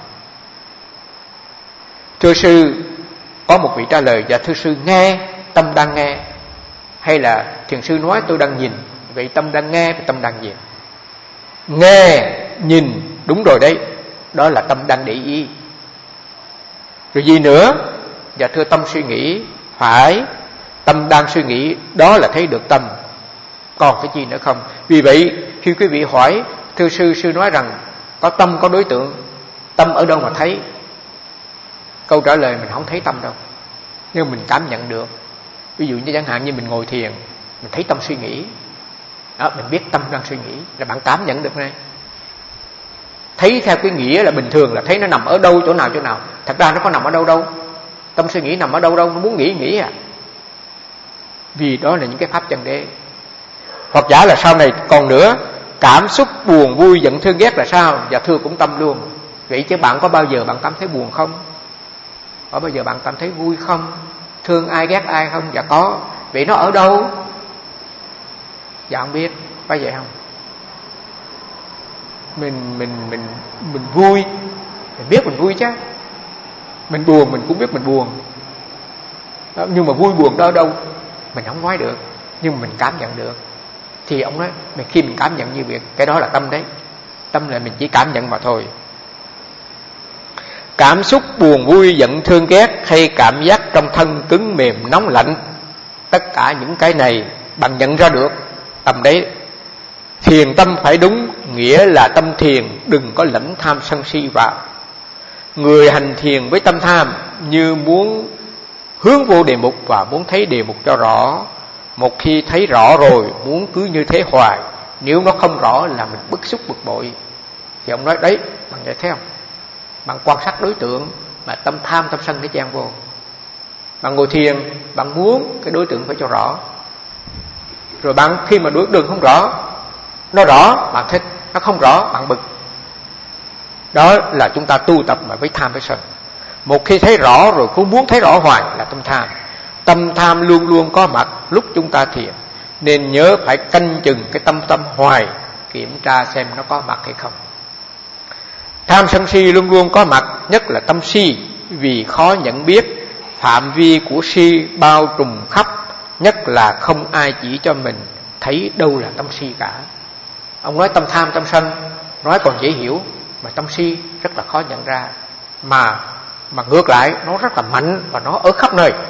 Thưa sư, có một vị trả lời: dạ thưa sư, nghe, tâm đang nghe. Hay là thiền sư nói tôi đang nhìn, vậy tâm đang nghe và tâm đang nhìn. Nghe, nhìn, đúng rồi đấy, đó là tâm đang để ý. Rồi gì nữa? Dạ thưa, tâm suy nghĩ. Phải, tâm đang suy nghĩ, đó là thấy được tâm. Còn cái gì nữa không? Vì vậy khi quý vị hỏi thưa sư, sư nói rằng có tâm có đối tượng, tâm ở đâu mà thấy? Câu trả lời mình không thấy tâm đâu, nhưng mình cảm nhận được. Ví dụ như chẳng hạn như mình ngồi thiền, mình thấy tâm suy nghĩ đó, mình biết tâm đang suy nghĩ, là bạn cảm nhận được này. Thấy theo cái nghĩa là bình thường là thấy nó nằm ở đâu, chỗ nào chỗ nào. Thật ra nó có nằm ở đâu đâu. Tâm suy nghĩ nằm ở đâu đâu, nó muốn nghĩ nghĩ à. Vì đó là những cái pháp chân đế. Hoặc giả là sau này còn nữa, cảm xúc buồn vui giận thương ghét là sao? Dạ thưa cũng tâm luôn. Vậy chứ bạn có bao giờ bạn cảm thấy buồn không? Có bao giờ bạn cảm thấy vui không? Thương ai ghét ai không? Dạ có. Vậy nó ở đâu? Dạ không biết. Phải vậy không? Mình mình mình mình vui, mình biết mình vui chứ. Mình buồn mình cũng biết mình buồn đó, nhưng mà vui buồn đó ở đâu mình không nói được, nhưng mình cảm nhận được. Thì ông nói khi mình cảm nhận như việc, cái đó là tâm đấy. Tâm là mình chỉ cảm nhận mà thôi. Cảm xúc buồn vui giận thương ghét, hay cảm giác trong thân cứng mềm nóng lạnh, tất cả những cái này bạn nhận ra được tâm đấy. Thiền tâm phải đúng, nghĩa là tâm thiền đừng có lẫn tham sân si vào. Người hành thiền với tâm tham như muốn hướng vô đề mục và muốn thấy đề mục cho rõ. Một khi thấy rõ rồi muốn cứ như thế hoài. Nếu nó không rõ là mình bức xúc bực bội. Thì ông nói đấy, bạn vậy thấy không? Bạn quan sát đối tượng mà tâm tham tâm sân nó chen vô. Bạn ngồi thiền, bạn muốn cái đối tượng phải cho rõ. Rồi bạn khi mà đối tượng không rõ, nó rõ bạn thích, nó không rõ bạn bực. Đó là chúng ta tu tập mà với tham với sân. Một khi thấy rõ rồi cũng muốn thấy rõ hoài là tâm tham. Tâm tham luôn luôn có mặt lúc chúng ta thiền, nên nhớ phải canh chừng cái tâm tâm hoài, kiểm tra xem nó có mặt hay không. Tham sân si luôn luôn có mặt, nhất là tâm si, vì khó nhận biết. Phạm vi của si bao trùm khắp, nhất là không ai chỉ cho mình thấy đâu là tâm si cả. Ông nói tâm tham tâm sân nói còn dễ hiểu, mà tâm si rất là khó nhận ra. Mà mà ngược lại nó rất là mạnh và nó ở khắp nơi.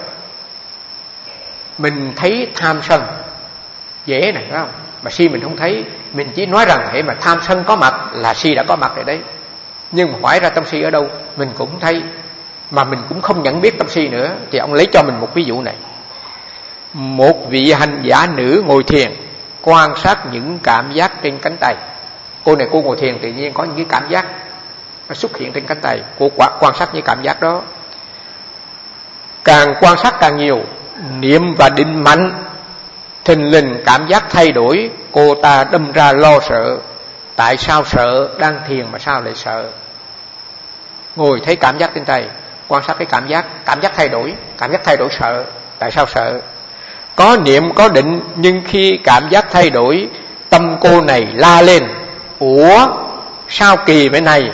Mình thấy tham sân dễ này, phải không? Mà si mình không thấy. Mình chỉ nói rằng hệ mà tham sân có mặt là si đã có mặt rồi đấy. Nhưng mà hỏi ra tâm si ở đâu mình cũng không thấy, mà mình cũng không nhận biết tâm si nữa. Thì ông lấy cho mình một ví dụ này. Một vị hành giả nữ ngồi thiền, quan sát những cảm giác trên cánh tay. Cô này cô ngồi thiền tự nhiên có những cái cảm giác nó xuất hiện trên cánh tay. Cô quan sát những cảm giác đó. Càng quan sát càng nhiều, niệm và định mạnh, thình lình cảm giác thay đổi. Cô ta đâm ra lo sợ. Tại sao sợ? Đang thiền mà sao lại sợ? Ngồi thấy cảm giác trên tay, quan sát cái cảm giác, cảm giác thay đổi, cảm giác thay đổi sợ. Tại sao sợ? Có niệm có định, nhưng khi cảm giác thay đổi, tâm cô này la lên: ủa sao kỳ vậy này?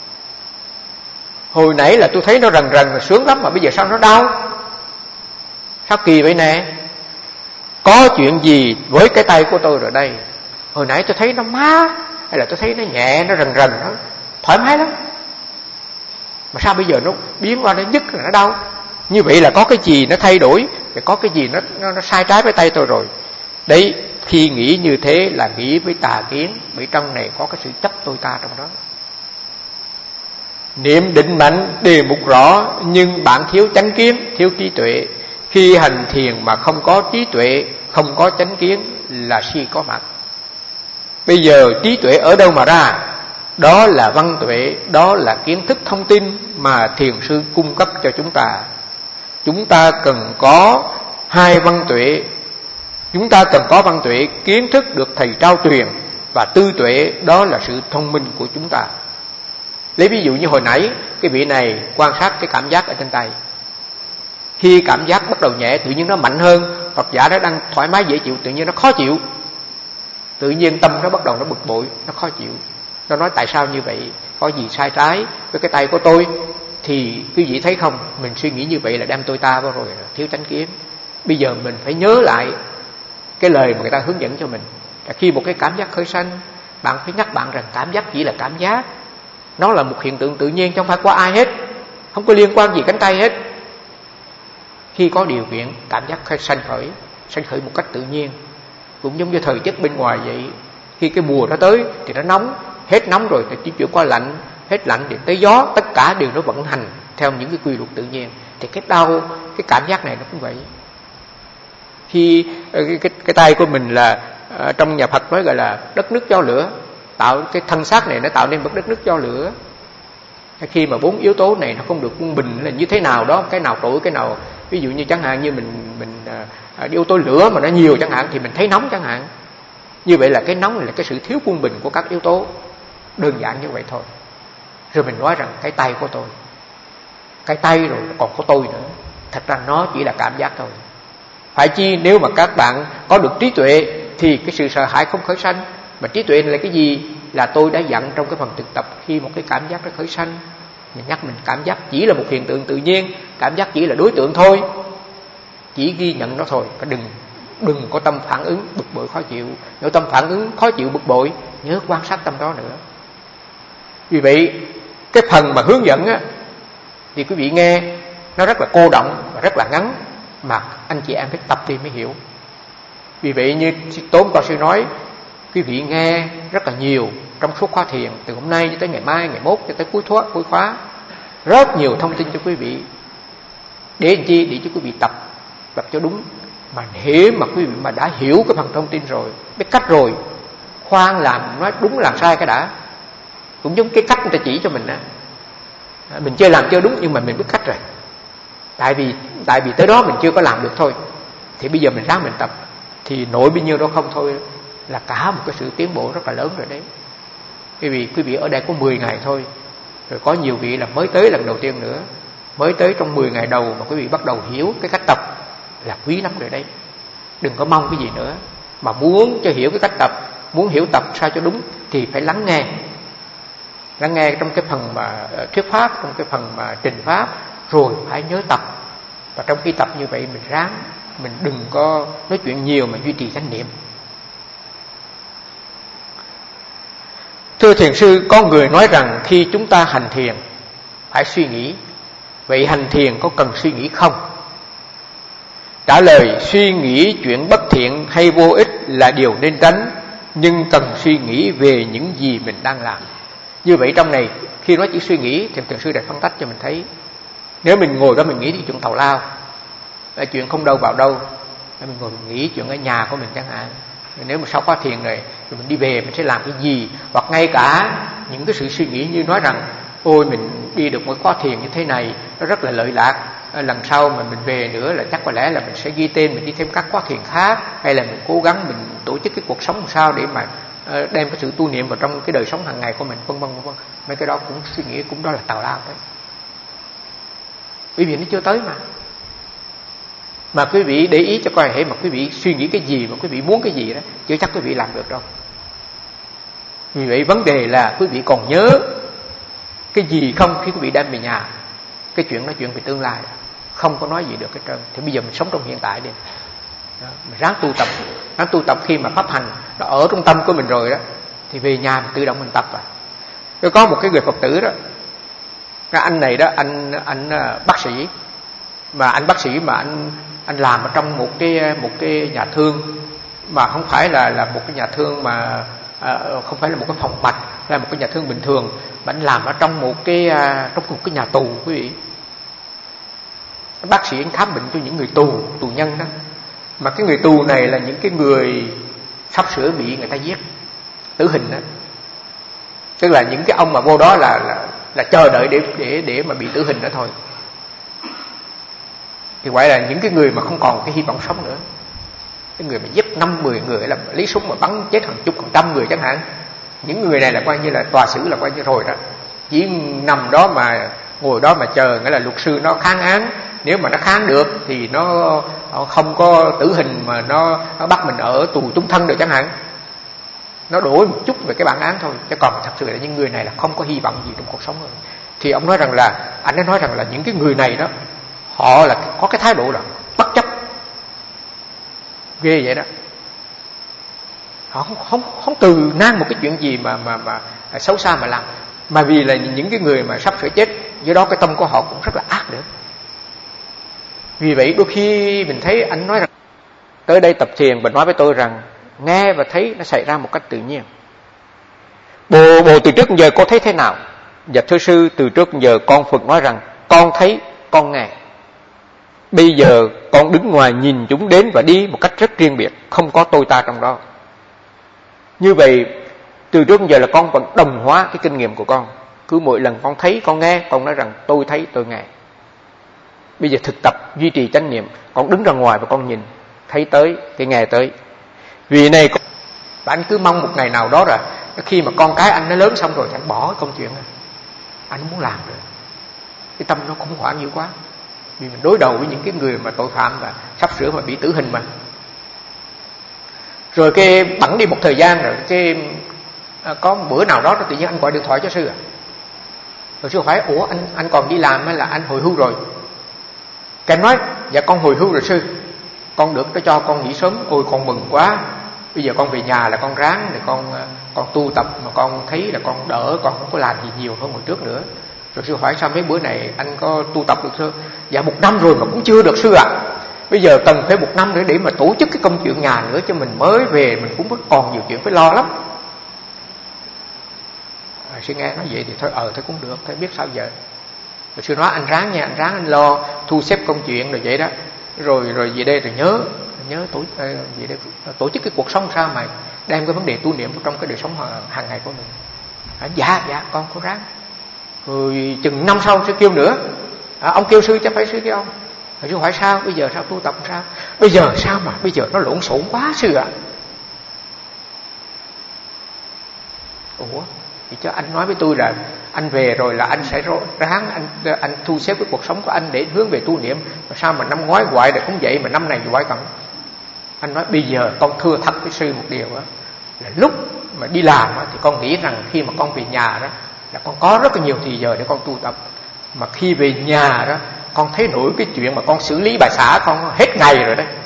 Hồi nãy là tôi thấy nó rần rần là sướng lắm, mà bây giờ sao nó đau? Sao kỳ vậy nè? Có chuyện gì với cái tay của tôi rồi đây? Hồi nãy tôi thấy nó mát, hay là tôi thấy nó nhẹ, nó rần rần, nó thoải mái lắm, mà sao bây giờ nó biến qua nó nhức, nó đau? Như vậy là có cái gì nó thay đổi, có cái gì nó, nó, nó sai trái với tay tôi rồi. Đấy, khi nghĩ như thế là nghĩ với tà kiến, bởi trong này có cái sự chấp tôi ta trong đó. Niệm định mạnh đề mục rõ, nhưng bạn thiếu chánh kiến, thiếu trí tuệ. Khi hành thiền mà không có trí tuệ, không có chánh kiến là si có mặt. Bây giờ trí tuệ ở đâu mà ra? Đó là văn tuệ, đó là kiến thức thông tin mà thiền sư cung cấp cho chúng ta. Chúng ta cần có hai văn tuệ. Chúng ta cần có văn tuệ, kiến thức được thầy trao truyền, và tư tuệ, đó là sự thông minh của chúng ta. Lấy ví dụ như hồi nãy, cái vị này quan sát cái cảm giác ở trên tay. Khi cảm giác bắt đầu nhẹ, tự nhiên nó mạnh hơn. Hoặc giả nó đang thoải mái dễ chịu, tự nhiên nó khó chịu. Tự nhiên tâm nó bắt đầu nó bực bội, nó khó chịu. Nó nói tại sao như vậy? Có gì sai trái với cái tay của tôi? Thì quý vị thấy không, mình suy nghĩ như vậy là đem tôi ta vào rồi, thiếu chánh kiến. Bây giờ mình phải nhớ lại cái lời mà người ta hướng dẫn cho mình. Khi một cái cảm giác khởi sanh, bạn phải nhắc bạn rằng cảm giác chỉ là cảm giác. Nó là một hiện tượng tự nhiên, chứ không phải qua ai hết, không có liên quan gì cánh tay hết. Khi có điều kiện, cảm giác sanh khởi, sanh khởi một cách tự nhiên. Cũng giống như thời tiết bên ngoài vậy. Khi cái mùa nó tới thì nó nóng, hết nóng rồi thì chỉ chuyển qua lạnh, hết lạnh thì tới gió, tất cả đều nó vận hành theo những cái quy luật tự nhiên. Thì cái đau, cái cảm giác này nó cũng vậy. Khi cái, cái, cái tay của mình là trong nhà Phật nói gọi là đất nước cho lửa, tạo cái thân xác này nó tạo nên một đất nước cho lửa. Khi mà bốn yếu tố này nó không được quân bình là như thế nào đó, cái nào trội cái nào, ví dụ như chẳng hạn như mình mình à, yếu tố lửa mà nó nhiều chẳng hạn thì mình thấy nóng chẳng hạn. Như vậy là cái nóng là cái sự thiếu quân bình của các yếu tố, đơn giản như vậy thôi. Rồi mình nói rằng cái tay của tôi, cái tay rồi còn có tôi nữa. Thật ra nó chỉ là cảm giác thôi. Phải chi nếu mà các bạn có được trí tuệ thì cái sự sợ hãi không khởi sanh. Mà trí tuệ là cái gì? Là tôi đã dặn trong cái phần thực tập, khi một cái cảm giác nó khởi sanh, mình nhắc mình cảm giác chỉ là một hiện tượng tự nhiên, cảm giác chỉ là đối tượng thôi, chỉ ghi nhận nó thôi. Đừng đừng có tâm phản ứng bực bội khó chịu. Nếu tâm phản ứng khó chịu bực bội, nhớ quan sát tâm đó nữa. Vì vậy cái phần mà hướng dẫn á, thì quý vị nghe nó rất là cô động và rất là ngắn, mà anh chị em phải tập đi mới hiểu. Vì vậy như Tốn Cao Sư nói, quý vị nghe rất là nhiều trong suốt khóa thiền, từ hôm nay cho tới ngày mai, ngày mốt cho tới cuối khóa, cuối khóa. rất nhiều thông tin cho quý vị. Để làm chi? Để cho quý vị tập, tập cho đúng. Mà nếu mà quý vị mà đã hiểu cái phần thông tin rồi, biết cách rồi, khoan làm nói đúng làm sai cái đã. Cũng giống cái cách người ta chỉ cho mình á, mình chưa làm chưa đúng nhưng mà mình biết cách rồi. Tại vì tại vì tới đó mình chưa có làm được thôi, thì bây giờ mình ráng mình tập, thì nổi bấy nhiêu đó không thôi là cả một cái sự tiến bộ rất là lớn rồi đấy. Bởi vì quý vị ở đây có mười ngày thôi, rồi có nhiều vị là mới tới lần đầu tiên nữa, mới tới trong mười ngày đầu mà quý vị bắt đầu hiểu cái cách tập là quý lắm rồi đấy. Đừng có mong cái gì nữa, mà muốn cho hiểu cái cách tập, muốn hiểu tập sao cho đúng thì phải lắng nghe. Lắng nghe trong cái phần mà thuyết pháp, trong cái phần mà trình pháp, rồi phải nhớ tập. Và trong khi tập như vậy mình ráng, mình đừng có nói chuyện nhiều mà duy trì chánh niệm. Thưa thiền sư, có người nói rằng khi chúng ta hành thiền phải suy nghĩ. Vậy hành thiền có cần suy nghĩ không? Trả lời: suy nghĩ chuyện bất thiện hay vô ích là điều nên tránh, nhưng cần suy nghĩ về những gì mình đang làm. Như vậy trong này khi nói chỉ suy nghĩ thì thiền sư đã phân tách cho mình thấy. Nếu mình ngồi đó mình nghĩ đến chuyện tào lao, chuyện không đâu vào đâu, mình ngồi mình nghĩ chuyện ở nhà của mình chẳng hạn. Nếu mà sau khóa thiền rồi thì mình đi về mình sẽ làm cái gì, hoặc ngay cả những cái sự suy nghĩ như nói rằng ôi mình đi được một khóa thiền như thế này nó rất là lợi lạc, lần sau mà mình về nữa là chắc có lẽ là mình sẽ ghi tên mình đi thêm các khóa thiền khác, hay là mình cố gắng mình tổ chức cái cuộc sống làm sao để mà đem cái sự tu niệm vào trong cái đời sống hàng ngày của mình, vân vân vân. Mấy cái đó cũng suy nghĩ, cũng đó là tào lao đấy. Bởi vì nó chưa tới mà. Mà quý vị để ý cho coi, hễ mà quý vị suy nghĩ cái gì, mà quý vị muốn cái gì đó, chưa chắc quý vị làm được đâu. Vì vậy vấn đề là quý vị còn nhớ cái gì không khi quý vị đem về nhà. Cái chuyện nói chuyện về tương lai không có nói gì được hết trơn. Thì bây giờ mình sống trong hiện tại đi. Đó, mình ráng tu tập, ráng tu tập. Khi mà pháp hành nó ở trong tâm của mình rồi đó, thì về nhà mình tự động mình tập à. Tôi có một cái người Phật tử đó, cái anh này đó, anh anh bác sĩ, mà anh bác sĩ mà anh anh làm ở trong một cái một cái nhà thương, mà không phải là là một cái nhà thương mà à, không phải là một cái phòng mạch, là một cái nhà thương bình thường, mà anh làm ở trong một cái à, trong một cái nhà tù quý vị. Bác sĩ anh khám bệnh cho những người tù, tù nhân đó. Mà cái người tù này là những cái người sắp sửa bị người ta giết, tử hình đó. Tức là những cái ông mà vô đó là là, là chờ đợi để để để mà bị tử hình đó thôi. Thì gọi là những cái người mà không còn cái hy vọng sống nữa. Cái người mà giết năm mười người, là lấy súng mà bắn chết hàng chục hàng trăm người chẳng hạn. Những người này là coi như là tòa xử là coi như rồi đó. Chỉ nằm đó mà ngồi đó mà chờ, nghĩa là luật sư nó kháng án. Nếu mà nó kháng được thì nó không có tử hình mà nó, nó bắt mình ở tù chung thân được chẳng hạn. Nó đổi một chút về cái bản án thôi. Chứ còn thật sự là những người này là không có hy vọng gì trong cuộc sống rồi. Thì ông nói rằng là, anh ấy nói rằng là những cái người này đó, họ là có cái thái độ là bất chấp, ghê vậy đó. Họ không không không từ nan một cái chuyện gì mà mà mà xấu xa mà làm, mà vì là những cái người mà sắp sửa chết, do đó cái tâm của họ cũng rất là ác nữa. Vì vậy đôi khi mình thấy anh nói rằng tới đây tập thiền và nói với tôi rằng nghe và thấy nó xảy ra một cách tự nhiên. Bồ bồ từ trước giờ con thấy thế nào? Dạ thưa sư, từ trước giờ con Phật nói rằng con thấy, con nghe. Bây giờ con đứng ngoài nhìn chúng đến và đi một cách rất riêng biệt, không có tôi ta trong đó. Như vậy từ trước giờ là con vẫn đồng hóa cái kinh nghiệm của con. Cứ mỗi lần con thấy, con nghe, con nói rằng tôi thấy, tôi nghe. Bây giờ thực tập duy trì chánh niệm, con đứng ra ngoài và con nhìn, thấy tới, cái nghe tới. Vì này và anh cứ mong một ngày nào đó rồi, khi mà con cái anh nó lớn xong rồi thì anh bỏ cái công chuyện này. Anh muốn làm rồi. Cái tâm nó khủng hoảng nhiều quá. Vì mình đối đầu với những cái người mà tội phạm và sắp sửa mà bị tử hình mà. Rồi cái bẵng đi một thời gian rồi, cái à, có một bữa nào đó tự nhiên anh gọi điện thoại cho sư à. Rồi sư hỏi, ủa anh anh còn đi làm hay là anh hồi hưu rồi? Cái anh nói, dạ con hồi hưu rồi sư. Con được nó cho con nghỉ sớm. Ôi con mừng quá. Bây giờ con về nhà là con ráng để con con tu tập, mà con thấy là con đỡ, con không có làm gì nhiều hơn hồi trước nữa. Rồi sư hỏi sao mấy bữa này anh có tu tập được chưa? Dạ một năm rồi mà cũng chưa được sư ạ. À. Bây giờ cần phải một năm nữa để mà tổ chức cái công chuyện nhà nữa, cho mình mới về mình cũng còn nhiều chuyện phải lo lắm. À, sư nghe nói vậy thì thôi ờ thôi cũng được, thôi biết sao giờ. Rồi sư nói anh ráng nha, anh ráng anh lo thu xếp công chuyện rồi vậy đó. Rồi rồi về đây rồi nhớ nhớ tổ về đây tổ chức cái cuộc sống sao mà đem cái vấn đề tu niệm trong cái đời sống hàng ngày của mình. À, dạ dạ con cố ráng. Rồi chừng năm sau sẽ kêu nữa. À, ông kêu sư chắc phải sư kêu ông. Rồi sư hỏi sao bây giờ sao tu tập sao? Bây giờ sao mà bây giờ nó lộn xộn quá sư ạ. À? Ủa thì cho anh nói với tôi là anh về rồi là anh sẽ ráng anh anh thu xếp cái cuộc sống của anh để hướng về tu niệm. Mà sao mà năm ngoái hoài là cũng vậy mà năm này hoài cần. Anh nói bây giờ con thưa thật với sư một điều đó, là lúc mà đi làm đó, thì con nghĩ rằng khi mà con về nhà đó là con có rất là nhiều thời giờ để con tu tập. Mà khi về nhà đó con thấy nổi cái chuyện mà con xử lý bà xã con hết ngày rồi đấy.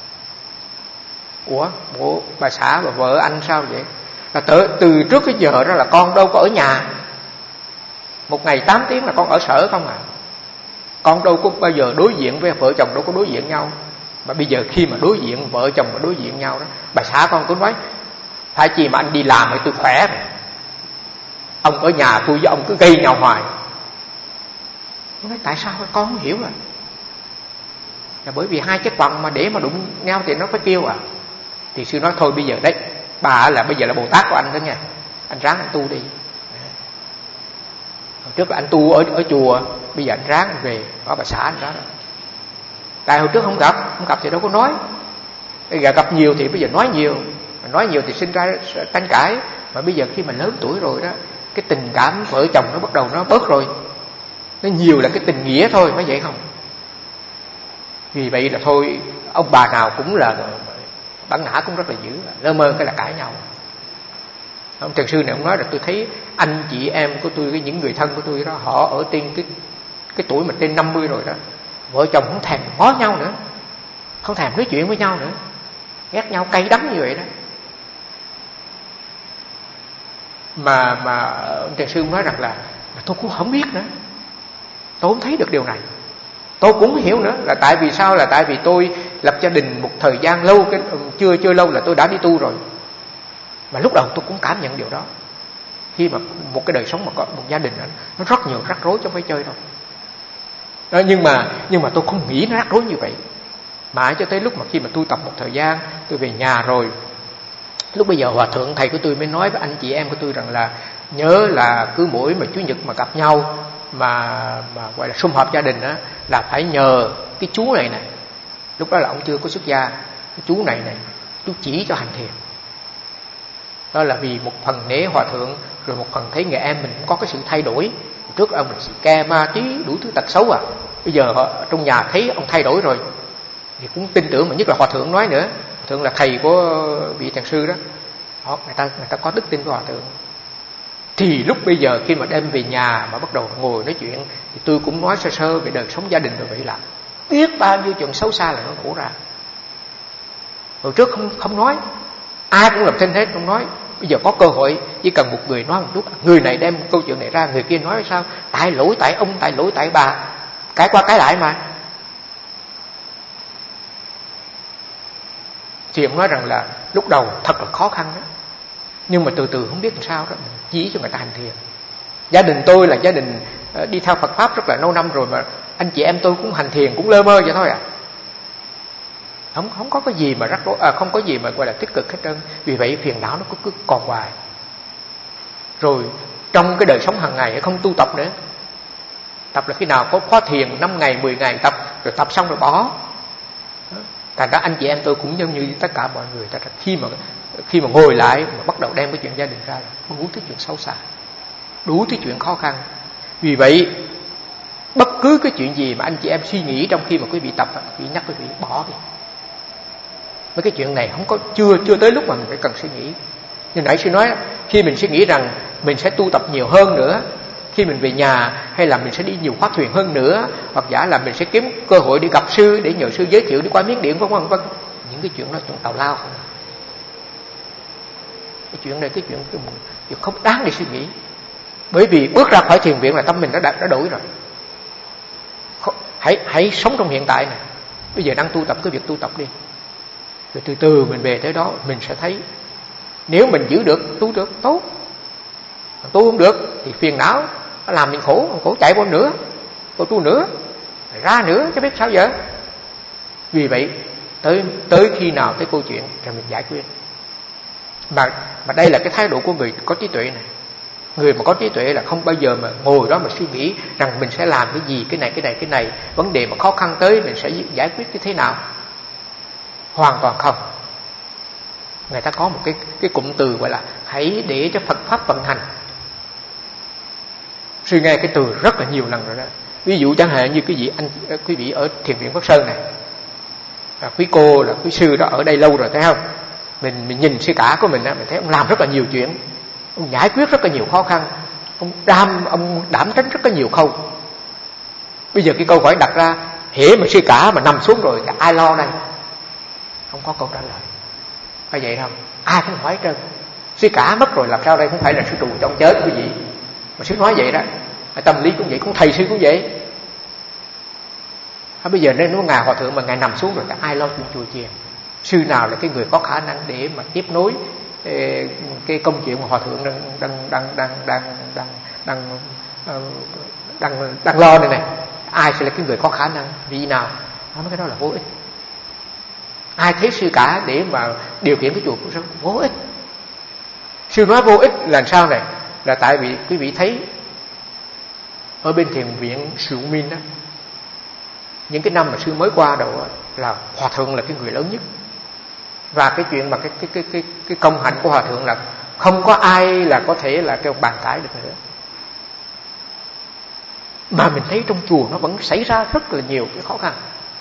Ủa bộ bà xã và vợ anh sao vậy? Là từ, từ trước cái giờ đó là con đâu có ở nhà. Một ngày tám tiếng là con ở sở không à. Con đâu có bao giờ đối diện với vợ chồng, đâu có đối diện nhau. Mà bây giờ khi mà đối diện vợ chồng mà đối diện nhau đó, bà xã con cứ nói phải chi mà anh đi làm thì tôi khỏe rồi, ông ở nhà tôi với ông cứ gây nhau hoài. Nói tại sao con không hiểu à? Là bởi vì hai cái quần mà để mà đụng nhau thì nó phải kêu à. Thì sư nói thôi bây giờ đấy, bà là bây giờ là Bồ Tát của anh đó nha, anh ráng anh tu đi. Hồi trước là anh tu ở ở chùa, bây giờ anh ráng anh về có bà xã anh đó. Tại hồi trước không gặp, không gặp thì đâu có nói. Bây giờ gặp nhiều thì bây giờ nói nhiều, nói nhiều thì sinh ra tranh cãi. Mà bây giờ khi mà lớn tuổi rồi đó, cái tình cảm vợ chồng nó bắt đầu nó bớt rồi. Nó nhiều là cái tình nghĩa thôi, phải vậy không? Vì vậy là thôi, ông bà nào cũng là bản ngã cũng rất là dữ, lơ mơ cái là cãi nhau. Ông Trần Sư này ông nói là tôi thấy anh chị em của tôi, những người thân của tôi đó, họ ở trên cái cái tuổi mà trên năm mươi rồi đó, vợ chồng không thèm ngó nhau nữa, không thèm nói chuyện với nhau nữa, ghét nhau cay đắng như vậy đó. Mà mà ông Trần Sư nói rằng là, là tôi cũng không biết nữa, tôi không thấy được điều này. Tôi cũng hiểu nữa là tại vì sao, là tại vì tôi lập gia đình một thời gian lâu, cái chưa chưa lâu là tôi đã đi tu rồi. Mà lúc đầu tôi cũng cảm nhận điều đó. Khi mà một cái đời sống mà có một gia đình đó, nó rất nhiều rắc rối chứ không phải chơi đâu. Đó, nhưng mà nhưng mà tôi không nghĩ nó rắc rối như vậy. Mãi cho tới lúc mà khi mà tu tập một thời gian, tôi về nhà rồi, lúc bây giờ hòa thượng thầy của tôi mới nói với anh chị em của tôi rằng là nhớ là cứ mỗi mà Chủ nhật mà gặp nhau mà mà gọi là sum họp gia đình đó, là phải nhờ cái chú này này. Lúc đó là ông chưa có xuất gia, cái chú này này, chú chỉ cho hành thiền. Đó là vì một phần nể hòa thượng, rồi một phần thấy người em mình cũng có cái sự thay đổi. Trước ông là xì ke ma túy đủ thứ tật xấu à, bây giờ họ trong nhà thấy ông thay đổi rồi thì cũng tin tưởng. Mà nhất là hòa thượng nói nữa, hòa thượng là thầy của vị thiền sư đó, họ người ta người ta có đức tin với hòa thượng. Thì lúc bây giờ khi mà đem về nhà mà bắt đầu ngồi nói chuyện, thì tôi cũng nói sơ sơ về đời sống gia đình rồi. Vậy là biết bao nhiêu chuyện xấu xa là nó đổ ra. Hồi trước không không nói, ai cũng làm thinh hết không nói. Bây giờ có cơ hội, chỉ cần một người nói một chút, người này đem câu chuyện này ra, người kia nói sao tại lỗi tại ông, tại lỗi tại bà, cái qua cái lại mà. Thì ông nói rằng là lúc đầu thật là khó khăn đó, nhưng mà từ từ không biết làm sao đó, mình chỉ cho người ta hành thiền. Gia đình tôi là gia đình đi theo Phật Pháp rất là lâu năm rồi, mà anh chị em tôi cũng hành thiền, cũng lơ mơ vậy thôi à. Không, không có cái gì mà rắc rối, à, không có gì mà gọi là tích cực hết trơn. Vì vậy phiền não nó cứ, cứ còn hoài. Rồi trong cái đời sống hàng ngày không tu tập nữa. Tập là khi nào có khóa thiền năm ngày, mười ngày tập, rồi tập xong rồi bỏ. Thành ra anh chị em tôi cũng giống như tất cả mọi người. Khi mà khi mà ngồi lại mà bắt đầu đem cái chuyện gia đình ra, đủ thứ chuyện xấu xa, đủ thứ chuyện khó khăn. Vì vậy bất cứ cái chuyện gì mà anh chị em suy nghĩ trong khi mà quý vị tập, quý vị nhắc quý vị bỏ đi. Mấy cái chuyện này không có chưa chưa tới lúc mà mình phải cần suy nghĩ. Như nãy sư nói, khi mình suy nghĩ rằng mình sẽ tu tập nhiều hơn nữa, khi mình về nhà, hay là mình sẽ đi nhiều khóa thuyền hơn nữa, hoặc giả là mình sẽ kiếm cơ hội đi gặp sư để nhờ sư giới thiệu đi qua Miến Điện, vân vân vân. Những cái chuyện đó chuyện tào lao không. Cái chuyện này cái chuyện, cái chuyện không đáng để suy nghĩ. Bởi vì bước ra khỏi thiền viện là tâm mình đã đã đổi rồi. Hãy hãy sống trong hiện tại này. Bây giờ đang tu tập, cái việc tu tập đi. Rồi từ từ mình về tới đó, mình sẽ thấy nếu mình giữ được, tu được, tốt. Tu không được thì phiền não, nó làm mình khổ, khổ chạy qua nữa. cô tu nữa, ra nữa chứ biết sao giờ. Vì vậy tới tới khi nào tới câu chuyện rồi mình giải quyết. Mà mà đây là cái thái độ của người có trí tuệ này. Người mà có trí tuệ là không bao giờ mà ngồi đó mà suy nghĩ rằng mình sẽ làm cái gì, cái này cái này cái này, vấn đề mà khó khăn tới mình sẽ giải quyết như thế nào. Hoàn toàn không. Người ta có một cái cái cụm từ gọi là hãy để cho Phật pháp vận hành. Sư nghe cái từ rất là nhiều lần rồi đó. Ví dụ chẳng hạn như cái vị anh quý vị ở thiền viện Pháp Sơn này, à, quý cô là quý sư đó ở đây lâu rồi thấy không? Mình mình nhìn sư cả của mình á, mình thấy ông làm rất là nhiều chuyện, ông giải quyết rất là nhiều khó khăn, ông đam ông đảm trách rất là nhiều khâu. Bây giờ cái câu hỏi đặt ra, hễ mà sư cả mà nằm xuống rồi thì ai lo đây? Không có câu trả lời. Phải vậy không? Ai cũng hỏi hết trơn. Sư cả mất rồi làm sao đây? Không phải là sư trụ trong chết quý vị. Mà sư nói vậy đó. Tâm lý cũng vậy, cũng thầy sư cũng vậy. À, bây giờ nếu nó ngài hòa thượng mà ngài nằm xuống rồi thì ai lo chuyện chùa chiền? Sư nào là cái người có khả năng để mà tiếp nối ê, cái công chuyện mà hòa thượng đang đang đang đang đang đang đang đang, đang, đang lo này này? Ai sẽ là cái người có khả năng? Vì nào? Nói cái đó là vô ích. Ai thấy sư cả để mà điều khiển cái chùa cũng rất vô ích. Sư nói vô ích là sao này? Là tại vì quý vị thấy ở bên thiền viện Sự Minh đó, những cái năm mà sư mới qua đầu là hòa thượng là cái người lớn nhất. Và cái chuyện mà cái cái cái cái cái công hạnh của hòa thượng là không có ai là có thể là kêu bàn cãi được nữa. Mà mình thấy trong chùa nó vẫn xảy ra rất là nhiều cái khó khăn.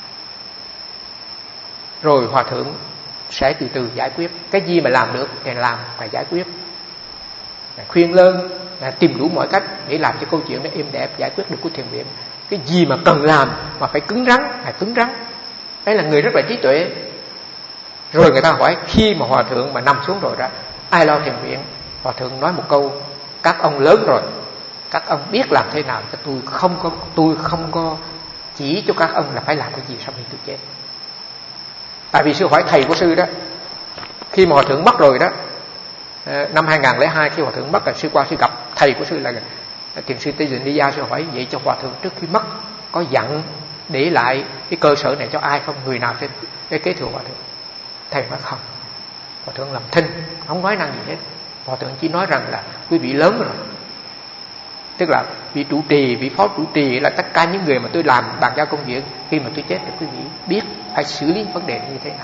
Rồi hòa thượng sẽ từ từ giải quyết. Cái gì mà làm được thì làm, phải giải quyết, phải khuyên lơn, tìm đủ mọi cách để làm cho câu chuyện nó êm đẹp, giải quyết được của thiền viện. Cái gì mà cần làm mà phải cứng rắn, phải cứng rắn. Đấy là người rất là trí tuệ. Rồi người ta hỏi khi mà hòa thượng mà nằm xuống rồi đó, ai lo thiền viện? Hòa thượng nói một câu: các ông lớn rồi, các ông biết làm thế nào, cho tôi không có tôi không có chỉ cho các ông là phải làm cái gì sau khi tôi chết. Tại vì sư hỏi thầy của sư đó, khi mà hòa thượng mất rồi đó, năm hai không không hai khi hòa thượng mất là sư qua sư gặp thầy của sư là thiền sư Tây Dịnh Đi Gia. Sư hỏi vậy cho hòa thượng trước khi mất có dặn để lại cái cơ sở này cho ai không, người nào sẽ để kế thừa hòa thượng? Thầy nói không. Hòa thượng làm thinh, không nói năng gì hết. Hòa thượng chỉ nói rằng là quý vị lớn rồi, tức là vị trụ trì, vị phó trụ trì là tất cả những người mà tôi làm bàn giao công việc, khi mà tôi chết thì quý vị biết phải xử lý vấn đề như thế nào.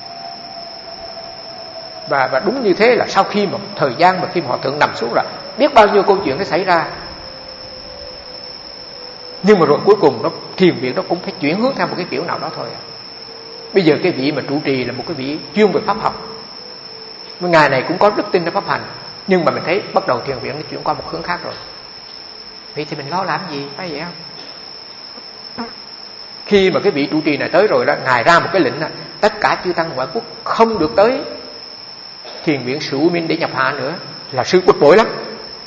Và, và đúng như thế là sau khi một thời gian mà khi mà hòa thượng nằm xuống rồi, biết bao nhiêu câu chuyện nó xảy ra. Nhưng mà rồi cuối cùng nó thiền viện nó cũng phải chuyển hướng theo một cái kiểu nào đó thôi. Bây giờ cái vị mà trụ trì là một cái vị chuyên về pháp học, ngài này cũng có đức tin trong pháp hành, nhưng mà mình thấy bắt đầu thiền viện nó chuyển qua một hướng khác rồi. Vậy thì mình lo làm gì? Phải vậy không? Khi mà cái vị trụ trì này tới rồi đó, ngài ra một cái lệnh là tất cả chư tăng ngoại quốc không được tới thiền viện Sự Minh để nhập hạ nữa. Là sư bực bội lắm.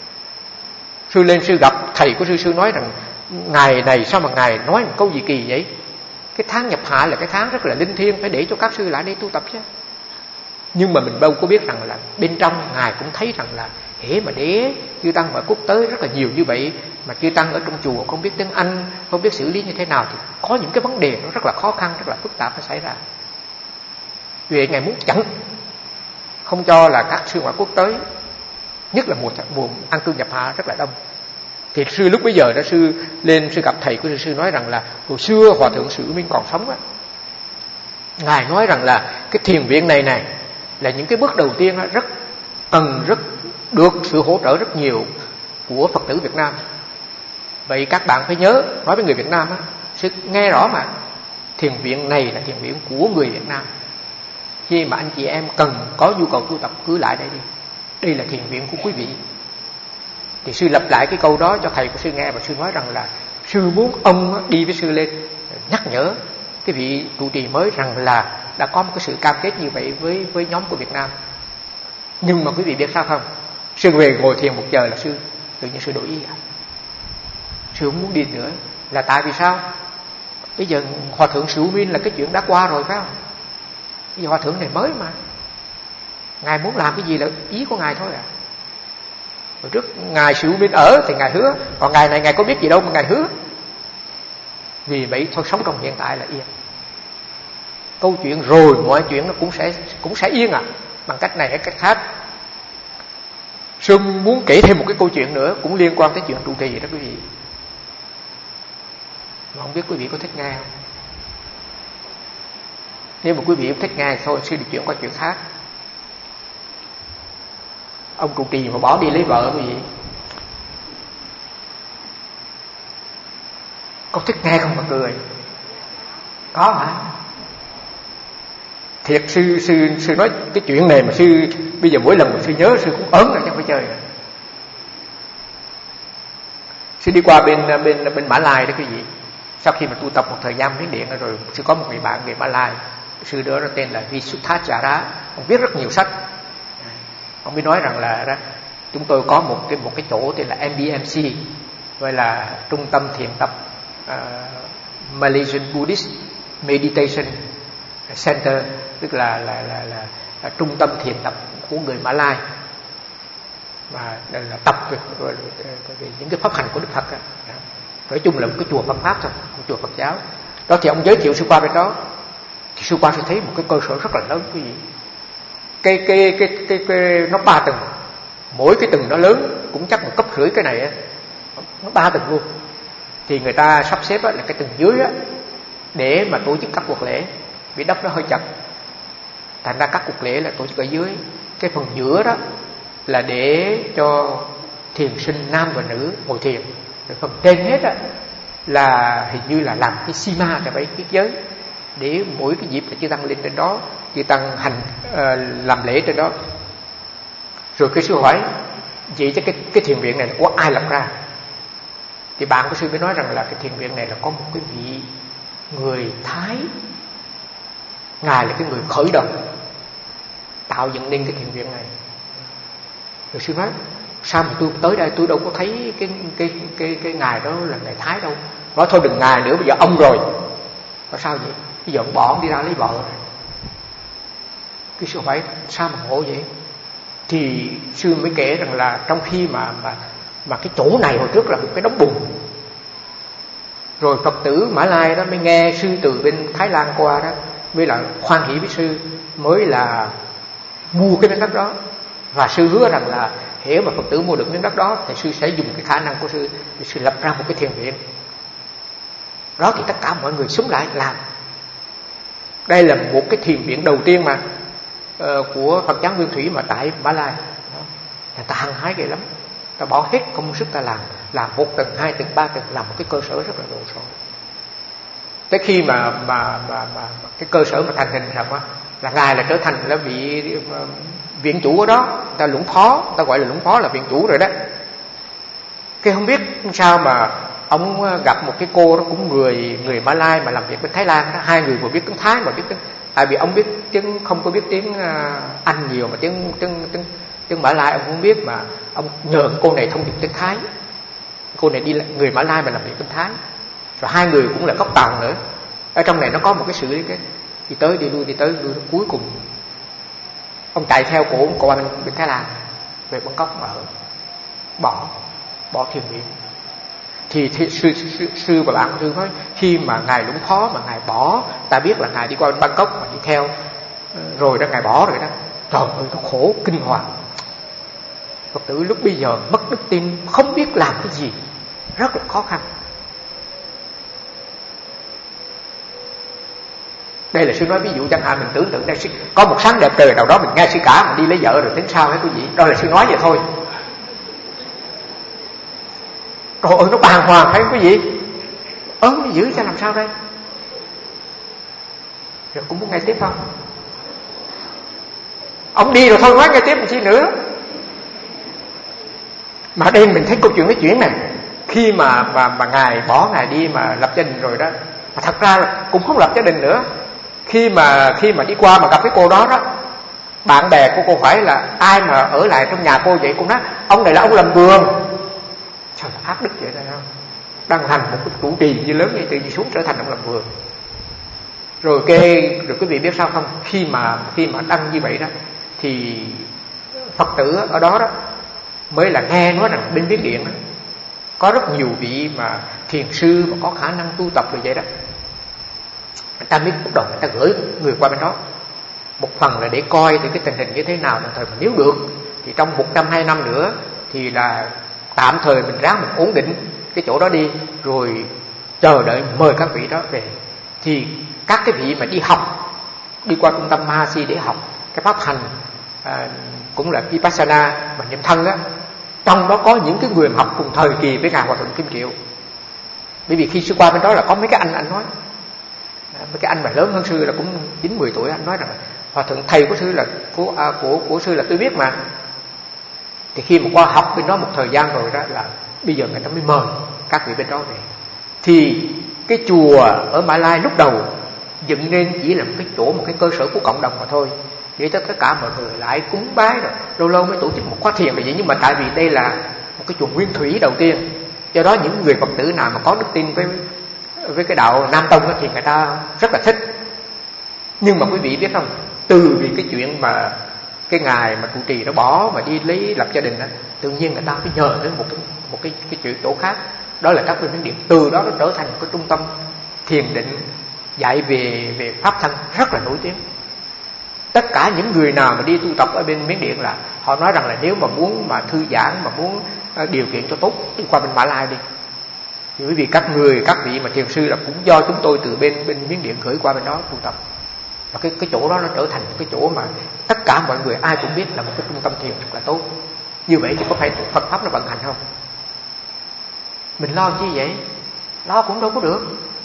Sư lên sư gặp thầy của sư, sư nói rằng ngài này sao mà ngài nói một câu gì kỳ vậy? Cái tháng nhập hạ là cái tháng rất là linh thiêng, phải để cho các sư lại đây tu tập chứ. Nhưng mà mình đâu có biết rằng là bên trong ngài cũng thấy rằng là hễ mà để chư tăng ngoại quốc tới rất là nhiều như vậy, mà chư tăng ở trong chùa không biết tiếng Anh, không biết xử lý như thế nào, thì có những cái vấn đề nó rất là khó khăn, rất là phức tạp nó xảy ra. Vì vậy ngài muốn chặn, không cho là các sư ngoại quốc tới, nhất là mùa mùa ăn cư nhập hạ rất là đông. Thì sư lúc bấy giờ đó sư lên sư gặp thầy của sư, sư nói rằng là hồi xưa hòa thượng Sự Minh còn sống á, ngài nói rằng là cái thiền viện này này là những cái bước đầu tiên á, rất cần rất được sự hỗ trợ rất nhiều của Phật tử Việt Nam. Vậy các bạn phải nhớ, nói với người Việt Nam á, sư nghe rõ mà, thiền viện này là thiền viện của người Việt Nam. Khi mà anh chị em cần có nhu cầu tu tập cứ lại đây đi, đây là thiền viện của quý vị. Thì sư lặp lại cái câu đó cho thầy của sư nghe, và sư nói rằng là sư muốn ông đi với sư lên nhắc nhở cái vị trụ trì mới rằng là đã có một cái sự cam kết như vậy với với nhóm của Việt Nam. Nhưng mà quý vị biết sao không? Sư về ngồi thiền một giờ là sư tự nhiên sư đổi ý. Sư không muốn đi nữa. Là tại vì sao? Bây giờ hòa thượng Sự Minh là cái chuyện đã qua rồi phải không? Bây giờ hòa thượng này mới mà, ngài muốn làm cái gì là ý của ngài thôi à. Hồi trước ngài Sự Minh ở thì ngài hứa, còn ngài này ngài có biết gì đâu mà ngài hứa. Vì vậy thôi sống trong hiện tại là yên. Câu chuyện rồi mọi chuyện nó cũng sẽ cũng sẽ yên à, bằng cách này hay cách khác. Sương muốn kể thêm một cái câu chuyện nữa cũng liên quan tới chuyện trụ trì đó quý vị. Mà không biết quý vị có thích nghe không? Nếu mà quý vị không thích nghe thì thôi, xin được chuyển qua chuyện khác. Ông trụ trì mà bỏ đi lấy vợ quý vị, có thích nghe không mà cười? Có hả? Thiệt, sư sư sư nói cái chuyện này mà sư bây giờ mỗi lần mà sư nhớ sư cũng ớn rồi chứ không phải chơi. Sư đi qua bên bên bên Mã Lai đó quý vị. Sau khi mà tu tập một thời gian Miến Điện rồi, sư có một người bạn người Mã Lai, sư đó nó tên là Visuddhacharya, ông viết rất nhiều sách. Ông mới nói rằng là đó, chúng tôi có một cái một cái chỗ tên là em bê em xê, gọi là Trung tâm Thiền tập uh, Malaysian Buddhist Meditation Center, tức là là, là, là, là trung tâm thiền tập của người Mã Lai, mà là tập về, về, về, về những cái pháp hành của Đức Phật. Nói chung là một cái chùa Phật pháp thôi, một chùa Phật giáo. Đó thì ông giới thiệu sư qua bên đó, thì sư qua sẽ thấy một cái cơ sở rất là lớn quý vị. Cái cái cái cái, cái, cái nó ba tầng, mỗi cái tầng nó lớn cũng chắc một cấp rưỡi cái này á, nó ba tầng luôn. Thì người ta sắp xếp á, là cái tầng dưới á, để mà tổ chức các cuộc lễ, vì đất nó hơi chật, thành ra các cuộc lễ là tổ chức ở dưới. Cái phần giữa đó là để cho thiền sinh nam và nữ ngồi thiền. Rồi phần trên hết á là hình như là làm cái sima cho bảy cái giới, để mỗi cái dịp là chư tăng lên trên đó, chư tăng hành uh, làm lễ trên đó. Rồi cái sư hỏi vậy chứ cái cái thiền viện này là của ai lập ra? Thì bạn của sư mới nói rằng là cái thiền viện này là có một cái vị người Thái, ngài là cái người khởi động tạo dựng nên cái thiền viện này. Rồi sư nói sao mà tôi tới đây tôi đâu có thấy cái cái cái cái ngài đó là ngài Thái đâu. Nói thôi đừng ngài nữa, bây giờ ông rồi. Nói sao vậy? Bây giờ ông bỏ ông đi ra lấy vợ rồi. Cái sư hỏi sao mà ngộ vậy? Thì sư mới kể rằng là trong khi mà mà mà cái chỗ này hồi trước là một cái đống bùn, rồi Phật tử Mã Lai đó mới nghe sư từ bên Thái Lan qua đó, mới là khoan hỷ với sư, mới là mua cái miếng đất đó. Và sư hứa rằng là hễ mà Phật tử mua được miếng đất đó thì sư sẽ dùng cái khả năng của sư để sư lập ra một cái thiền viện. Đó thì tất cả mọi người xúm lại làm. Đây là một cái thiền viện đầu tiên mà uh, của Phật giáo Nguyên Thủy mà tại Mã Lai. Người ta hăng hái ghê lắm, ta bỏ hết công sức ta làm, làm một tầng, hai tầng, ba tầng, làm một cái cơ sở rất là đồ sộ. Tới khi mà mà mà, mà cái cơ sở mà thành hình rồi á, là ngài là trở thành là vị uh, viện chủ ở đó, ta lũng phó, ta gọi là lũng phó là viện chủ rồi đó. Cái không biết sao mà ông gặp một cái cô đó cũng người người Mã Lai mà làm việc bên Thái Lan đó, hai người vừa biết tiếng Thái mà biết tiếng, tại vì ông biết tiếng không có biết tiếng Anh nhiều mà tiếng tiếng tiếng tiếng Mã Lai ông cũng biết, mà ông nhờ cô này thông dịch tiếng Thái. Cô này đi người Mã Lai mà làm việc bên Thái, rồi hai người cũng là gốc Tàu nữa. Ở trong này nó có một cái sự cái đi tới đi lui đi tới đi lui, cuối cùng ông chạy theo cổ ông qua bên, bên Thái Lan về Bangkok mà ở, bỏ bỏ thiền viện. Thì, thì sư, sư, sư và bạn của sư nói khi mà ngài lũng phó mà ngài bỏ, ta biết là ngài đi qua bên Bangkok mà đi theo rồi đó, ngài bỏ rồi đó, trời ơi nó khổ kinh hoàng. Phật tử lúc bây giờ mất đức tin, không biết làm cái gì, rất là khó khăn. Đây là sư nói ví dụ chẳng hạn, mình tưởng tượng đây có một sáng đẹp trời nào đó mình nghe sư cả mình đi lấy vợ rồi tính sao hết quý vị. Đó là sư nói vậy thôi. Trời ơi nó bàng hoàng phải không quý vị? Ớn dữ cho làm sao đây? Rồi cũng muốn nghe tiếp không? Ông đi rồi thôi nói nghe tiếp làm chi nữa. Mà đây mình thấy câu chuyện nói chuyện này, khi mà mà, mà ngài bỏ ngài đi mà lập gia đình rồi đó, mà thật ra là cũng không lập gia đình nữa. Khi mà khi mà đi qua mà gặp cái cô đó đó, bạn bè của cô hỏi là ai mà ở lại trong nhà cô vậy? Cô nói ông này là ông làm vườn. Trời ác đức vậy đó không? Đang hành một cái trụ trì như lớn như tự nhiên xuống trở thành ông làm vườn. Rồi cái rồi quý vị biết sao không? Khi mà khi mà đăng như vậy đó, thì Phật tử ở đó đó mới là nghe nói rằng bên Miến Điện đó, Có rất nhiều vị mà thiền sư mà có khả năng tu tập như vậy đó, người ta biết lúc đầu người ta gửi người qua bên đó, một phần là để coi thì cái tình hình như thế nào, đồng thời mà nếu được thì trong một năm hai năm nữa thì là tạm thời mình ráng mình ổn định cái chỗ đó đi, rồi chờ đợi mời các vị đó về. Thì các cái vị mà đi học, đi qua trung tâm Mahasi để học cái pháp hành à, cũng là Vipassana mà niệm thân á, trong đó có những cái người học cùng thời kỳ với ngài Hòa Thượng Kim Triệu. Bởi vì khi sư qua bên đó là có mấy cái anh anh nói, mấy cái anh mà lớn hơn sư là cũng chín mười tuổi, anh nói rằng Hòa Thượng thầy của sư là của à, của của sư là tôi biết mà. Thì khi mà qua học bên đó một thời gian rồi đó là bây giờ người ta mới mời các vị bên đó về. Thì cái chùa ở Mã Lai lúc đầu dựng nên chỉ là một cái chỗ, một cái cơ sở của cộng đồng mà thôi, để cho tất cả mọi người lại cúng bái rồi lâu lâu mới tổ chức một khóa thiền là vậy. Nhưng mà tại vì đây là một cái chùa nguyên thủy đầu tiên, do đó những người Phật tử nào mà có đức tin với với cái đạo Nam Tông thì người ta rất là thích. Nhưng mà quý vị biết không, từ vì cái chuyện mà cái ngài mà trụ trì nó bỏ mà đi lấy lập gia đình đó, tự nhiên người ta phải nhờ đến một cái một cái cái chuyện chỗ khác, đó là các bên Miến Điện. Từ đó nó trở thành một cái trung tâm thiền định dạy về về pháp thân rất là nổi tiếng. Tất cả những người nào mà đi tu tập ở bên Miến Điện là họ nói rằng là nếu mà muốn mà thư giãn, mà muốn điều kiện cho tốt, đi qua bên Mã Lai đi. Bởi vì các người, các vị mà thiền sư là cũng do chúng tôi từ bên bên Miến Điện gửi qua bên đó tu tập. Và cái cái chỗ đó nó trở thành cái chỗ mà tất cả mọi người ai cũng biết là một cái trung tâm thiền rất là tốt. Như vậy thì có phải Phật pháp nó vận hành không? Mình lo chi vậy? Lo cũng đâu có được.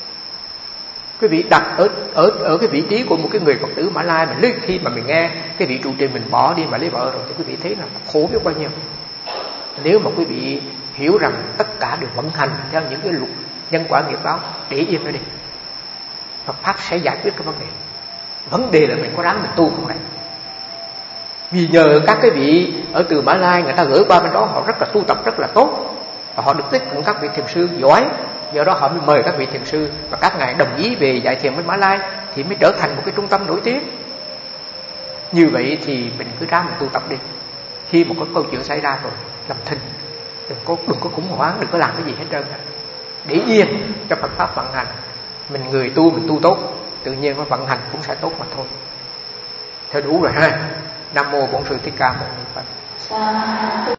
Quý vị đặt ở ở ở cái vị trí của một cái người Phật tử Mã Lai, mà lúc khi mà mình nghe cái vị trụ trì mình bỏ đi mà lấy vợ rồi thì quý vị thấy là khổ biết bao nhiêu. Nếu mà quý vị hiểu rằng tất cả đều vận hành theo những cái luật nhân quả nghiệp báo, để yên nó đi, Phật pháp sẽ giải quyết cái vấn đề. Vấn đề là mình có ráng mình tu không này. Vì nhờ các cái vị ở từ Mã Lai, người ta gửi qua bên đó họ rất là tu tập rất là tốt, và họ được tiếp cận các vị thiền sư giỏi, do đó họ mới mời các vị thiền sư và các ngài đồng ý về dạy thiền với Mã Lai, thì mới trở thành một cái trung tâm nổi tiếng. Như vậy thì mình cứ ráng mình tu tập đi. Khi một cái câu chuyện xảy ra rồi làm thinh, đừng có đừng có khủng hoảng, đừng có làm cái gì hết trơn, để yên cho Phật pháp vận hành. Mình người tu mình tu tốt, tự nhiên nó vận hành cũng sẽ tốt mà thôi. Thôi đủ rồi ha. Nam mô Bổn Sư Thích Ca Mâu Ni Phật.